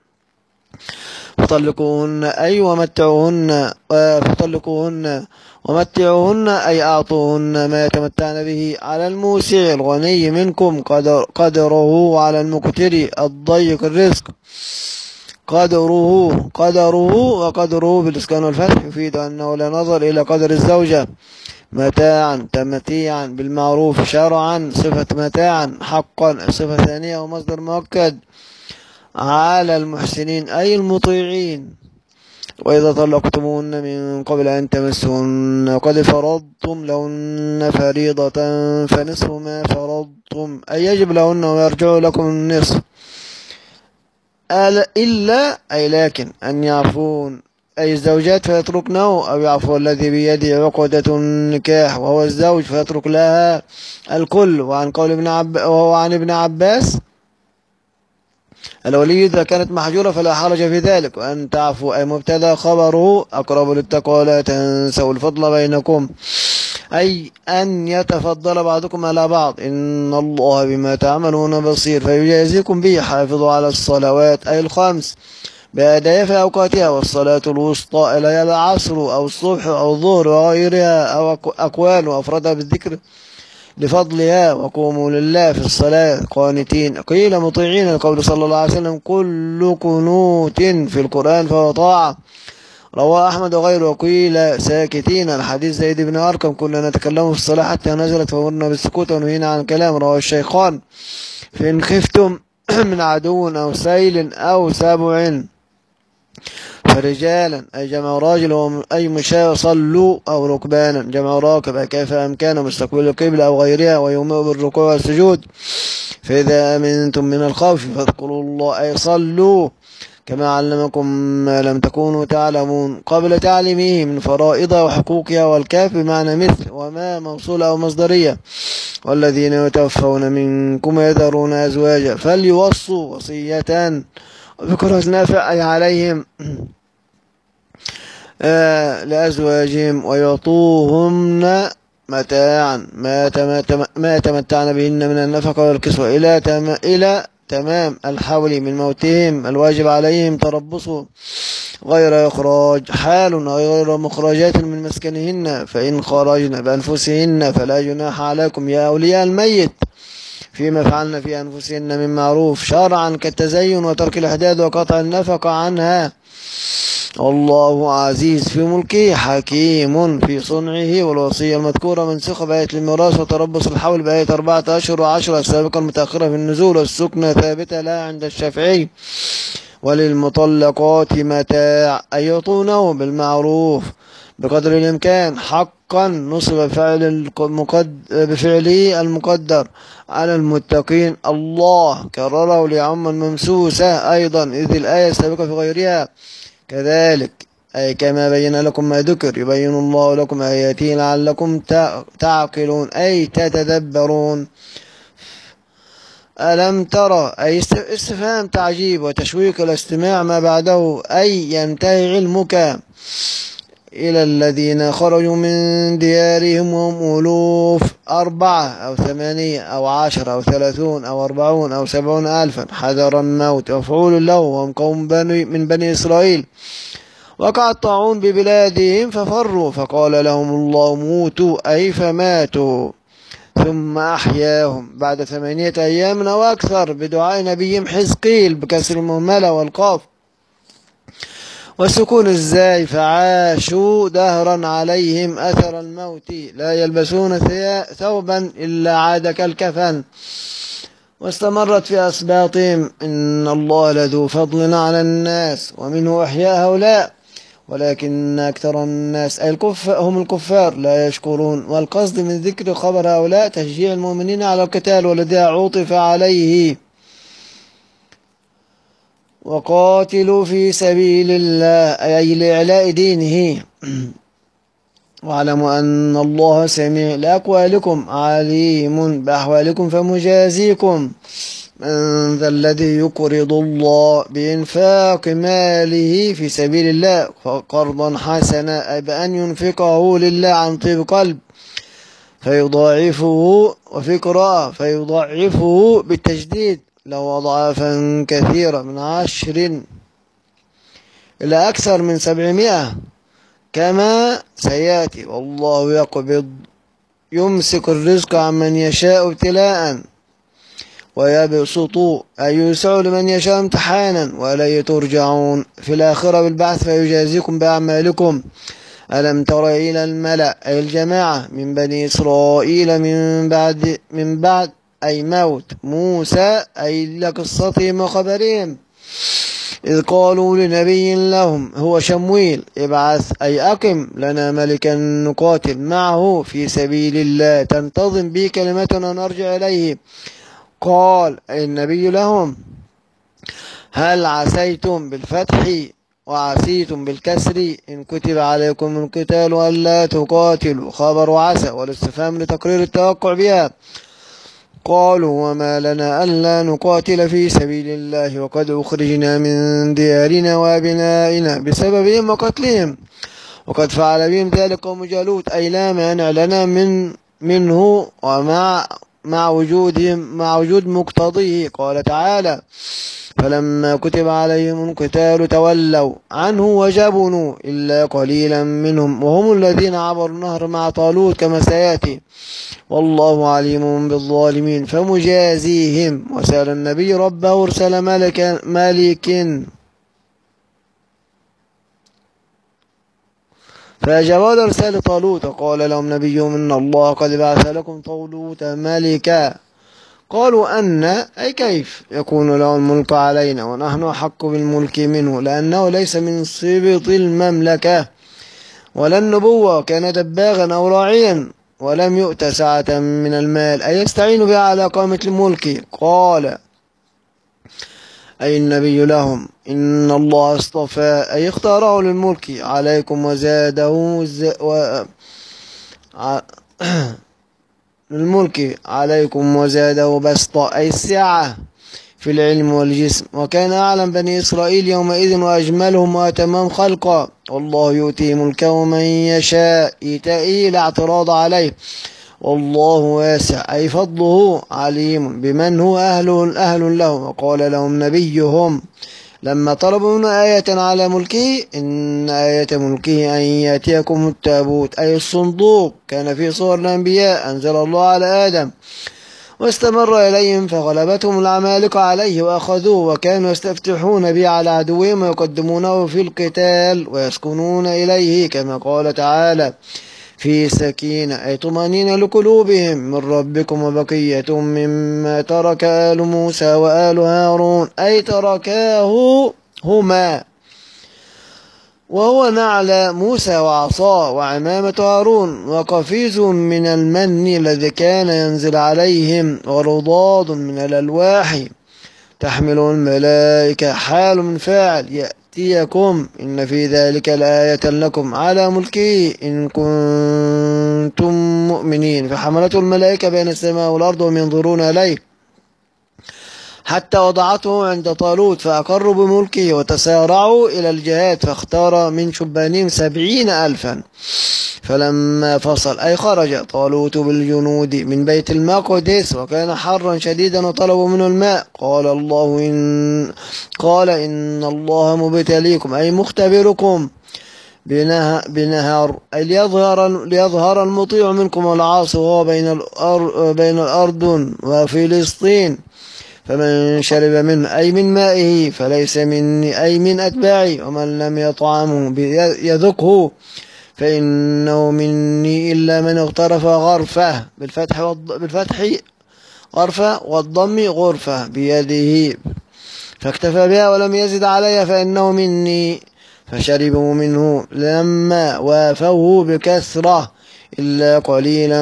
فطلقوهن أي ومتعوهن فطلقوهن ومتعوهن أي أعطوهن ما يتمتعن به على الموسع الغني منكم قدر قدره وعلى المقتر الضيق الرزق قدره قدره وقدره بالإسكان والفتح يفيد أنه لا نظر إلى قدر الزوجة متاعا تمتيعا بالمعروف شرعا صفة متاعا حقا صفة ثانية ومصدر مؤكد على المحسنين أي المطيعين. وإذا طلقتموهن من قبل أن تمسوهن وقد فرضتم لهن فريضة فنصف ما فرضتم أي يجب لهن ويرجع لكم النصف إلا أي لكن أن يعفون أي الزوجات فيتركنه أو يعفو الذي بيده عقدة النكاح وهو الزوج فيترك لها الكل. وعن قول ابن عب وهو عن ابن عباس الولي إذا كانت محجورة فلا حرج في ذلك. وأن تعفوا أي مبتدا خبره أقرب للتقوى لا تنسوا الفضل بينكم أي أن يتفضل بعضكم على بعض إن الله بما تعملون بصير فيجازيكم به. حافظوا على الصلوات أي الخمس بأداء في أوقاتها والصلاة الوسطى إلى العصر أو الصبح أو الظهر وغيرها أو أقوال وأفردها بالذكر لفضلها. وقوموا لله في الصلاة قانتين قيل مطيعين القول صلى الله عليه وسلم كل قنوت في القرآن فهو طاعة رواه أحمد وغيره. وقيل ساكتين، الحديث زيد بن أرقم: كنا نتكلم في الصلاة حتى نزلت فأمرنا بالسكوت ونهينا عن الكلام. رواه الشيخان. فإن خفتم من عدو أو سيل أو سبع فرجالا، أي جمع راجل، أي مشاة، صلوا، أو ركبانا جمع راكب، كيف أمكانه مستقبل القبلة أو غيرها، ويومئ بالركوع والسجود. فإذا أمنتم من الخوف فاذكروا الله، أي صلوا كما علمكم ما لم تكونوا تعلمون، قبل تعليمه من فرائضها وحقوقها. والكاف بمعنى مثل، وما موصولة أو مصدرية. والذين يتوفون منكم يذرون أزواجا فليوصوا وصية، وذكر نافع أي عليهم آه لأزواجهم ويعطوهن متاعا ما يتمتعن بهن من النفقة والكسوة إلى تم إلى تمام الحول من موتهم. الواجب عليهم تربصوا غير إخراج، حال غير مخرجات من مسكنهن، فإن خرجن بأنفسهن فلا جناح عليكم يا أولياء الميت فيما فعلن في أنفسهن من معروف شرعا، كالتزين وترك الإحداد وقطع النفقة عنها. والله عزيز في ملكه حكيم في صنعه. والوصية المذكورة منسوخة بآية الميراث وتربص الحول بآية أربعة أشهر وعشرة السابقة المتأخرة في النزول، والسكنة ثابتة لا عند الشافعي. وللمطلقات متاع، أن يعطونه بالمعروف بقدر الإمكان حقا، نصب فعل المقد... بفعله المقدر على المتقين. الله كرره ليعم الممسوسة أيضا، إذ الآية السابقة في غيرها كذلك، أي كما بين لكم ما ذكر يبين الله لكم آياته لعلكم تعقلون، أي تتدبرون. ألم ترى، أي استفهام تعجيب وتشويق الاستماع ما بعده، أي ينتهي علمك إلى الذين خرجوا من ديارهم وهم ألوف، أربعة أو ثمانية أو عشر أو ثلاثون أو أربعون أو سبعون ألفا، حذر الموت مفعول له، وهم قوم بني من بني إسرائيل. وقع الطاعون ببلادهم ففروا، فقال لهم الله موتوا، أي فماتوا، ثم أحياهم بعد ثمانية أيام أو أكثر بدعاء نبيهم حزقيل بكسر المهملة والقاف وسكون الزاي، فعاشوا دهرا عليهم أثر الموت، لا يلبسون ثوبا إلا عاد كالكفن. واستمرت في أسباطهم، إن الله لذو فضل على الناس ومنه أحياء هؤلاء ولكن أكثر الناس أي الكفار هم الكفار لا يشكرون. والقصد من ذكر خبر هؤلاء تشجيع المؤمنين على القتال، والذي عُطف عليه وقاتلوا في سبيل الله، أي لإعلاء دينه. واعلموا أن الله سميع لأقوالكم عليم بأحوالكم فمجازيكم. من ذا الذي يقرض الله بإنفاق ماله في سبيل الله قرضا حسنا، أي بأن ينفقه لله عن طيب قلب فيضاعفه، وفي قراءة فيضاعفه بالتجديد له أضعافا كثيرة من عشر إلى أكثر من سبعمائة كما سيأتي. والله يقبض يمسك الرزق عمن يشاء ابتلاء ويبسط، أي يوسع لمن يشاء امتحانا، وإليه ترجعون في الآخرة بالبعث فيجازيكم بأعمالكم. ألم تر إلى الملأ أي الجماعة من بني إسرائيل من بعد من بعد أي موت موسى، أي لقصتهم وخبرهم، إذ قالوا لنبي لهم هو شمويل ابعث أي أقم لنا ملكا نقاتل معه في سبيل الله تنتظم به كلمتنا ونرجع إليه. قال أي النبي لهم هل عسيتم بالفتح وعسيتم بالكسر إن كتب عليكم القتال ألا تقاتلوا، خبر عسى والاستفهام لتقرير التوقع بها. قالوا وما لنا ألا نقاتل في سبيل الله وقد أخرجنا من ديارنا وأبنائنا بسببهم وقتلهم، وقد فعل بهم ذلك قوم جالوت، أي لا مانع لنا من منه ومع مع وجودهم مع وجود مقتضيه. قال تعالى فلما كتب عليهم القتال تولوا عنه وجبنوا إلا قليلا منهم وهم الذين عبروا النهر مع طالوت كما سيأتي. والله عليم بالظالمين فمجازيهم. وسأل النبي ربه ارسل ملكا ملك فأجابوا لرسالة طالوت وقال لهم نبيهم إن الله قد بعث لكم طالوت ملكا. قالوا أن أي كيف يكون له الملك علينا ونحن أحق بالملك منه لأنه ليس من سبط المملكة ولا النبوة كان دباغا أو راعيا ولم يؤت سعة من المال أي يستعين بها على قامة الملك. قال أي النبي لهم إن الله اصطفى أي اختاره للملك عليكم وزاده ز... و... ع... للملك عليكم وزاده بسطة أي السعة في العلم والجسم وكان أعلم بني إسرائيل يومئذ وأجملهم وأتمام خلقا. والله يؤتي ملكه من يشاء إيتائه لا اعتراض عليه والله واسع أي فضله عليم بمن هو أهل, أهل له. وقال لهم نبيهم لما طلبوا منه آية على ملكه إن آية ملكه أن يأتيكم التابوت أي الصندوق كان في صور الأنبياء أنزل الله على آدم واستمر إليهم فغلبتهم العمالقة عليه وأخذوه وكانوا يستفتحون به على عدوهم ويقدمونه في القتال ويسكنون إليه كما قال تعالى في سكينة أي طمأنينة لقلوبهم من ربكم وبقية مما ترك آل موسى وآل هارون أي تركاه هما وهو نعل موسى وعصاه وعمامة هارون وقفيز من المن الذي كان ينزل عليهم ورضاد من الألواح تحمل الملائكة حال من فاعل يأتيكم إن في ذلك لآية لكم على ملكه إن كنتم مؤمنين. فحملته الملائكة بين السماء والأرض وهم ينظرون إليه حتى وضعته عند طالوت فأقروا بملكه وتسارعوا إلى الجهاد فاختار من شبانهم سبعين ألفا. فلما فصل أي خرج طالوت بالجنود من بيت المقدس وكان حرا شديدا وطلبوا منه الماء قال الله إن قال إن الله مبتليكم أي مختبركم بنهر أي ليظهر, ليظهر المطيع منكم والعاصي وهو بين الأر بين الأردن وفلسطين فمن شرب منه أي من مائه فليس مني أي من أتباعي ومن لم يطعمه يذقه فإنه مني إلا من اغترف غرفة بالفتح, بالفتح غرفة والضم غرفة بيده فاكتفى بها ولم يزد عليها فإنه مني فشربوا منه لما وافوه بكثرة إلا قليلا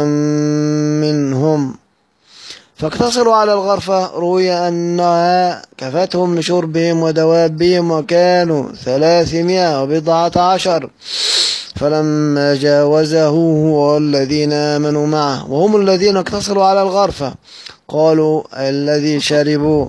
منهم فاقتصروا على الغرفة. روي أنها كفتهم لشربهم ودوابهم وكانوا ثلاثمائة وبضعة عشر. فلما جاوزه هو والذين آمنوا معه وهم الذين اقتصروا على الغرفة قالوا الذي شربوا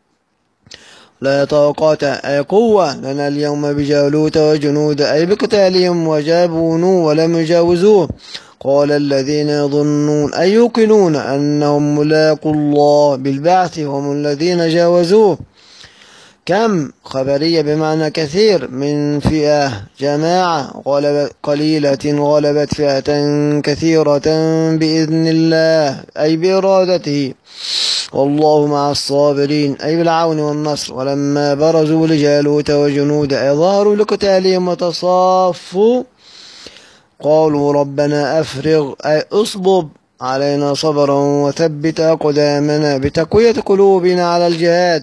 لا طاقة أي قوة لنا اليوم بجالوت وجنود أي بقتالهم وجابونوا ولم يجاوزوه. قال الذين يظنون أي يوقنون أنهم ملاقوا الله بالبعث هم الذين جاوزوه. كم خبرية بمعنى كثير من فئة جماعة غلبت قليلة غلبت فئة كثيرة بإذن الله أي بإرادته والله مع الصابرين أي بالعون والنصر. ولما برزوا لجالوت وجنود أي ظهروا لقتالهم وتصافوا قالوا ربنا أفرغ أي أصبب علينا صبرا وثبت أقدامنا بتقوية قلوبنا على الجهاد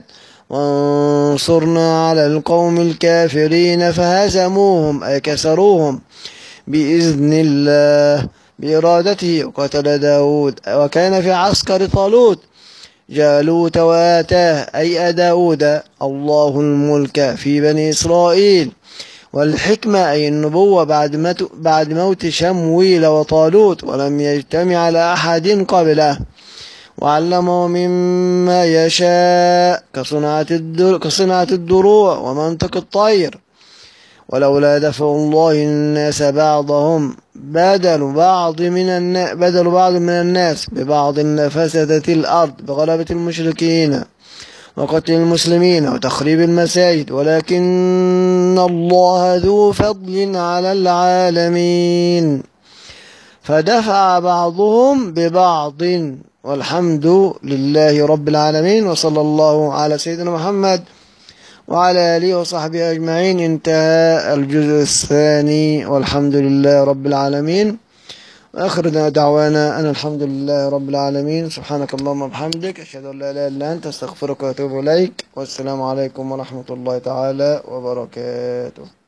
وانصرنا على القوم الكافرين فهزموهم أي كسروهم بإذن الله بإرادته. قتل داود وكان في عسكر طالوت جالوت وآتاه أي داود الله الملك في بني إسرائيل والحكمة أي النبوة بعد, بعد موت شمويل وطالوت ولم يجتمع على أحد قبله وعلمه مما يشاء كصناعة, الدر... كصناعة الدروع ومنطق الطير. ولولا دفع الله الناس بعضهم بدل بعض من الناس بدل بعض من الناس ببعض لفسدت الأرض بغلبة المشركين وقتل المسلمين وتخريب المساجد ولكن الله ذو فضل على العالمين فدفع بعضهم ببعض والحمد لله رب العالمين. وصلى الله على سيدنا محمد وعلى آله وصحبه أجمعين. انتهى الجزء الثاني، والحمد لله رب العالمين. وآخر دعوانا أن الحمد لله رب العالمين. سبحانك اللهم وبحمدك، أشهد أن لا إله إلا أنت، أستغفرك وأتوب إليك. والسلام عليكم ورحمة الله تعالى وبركاته.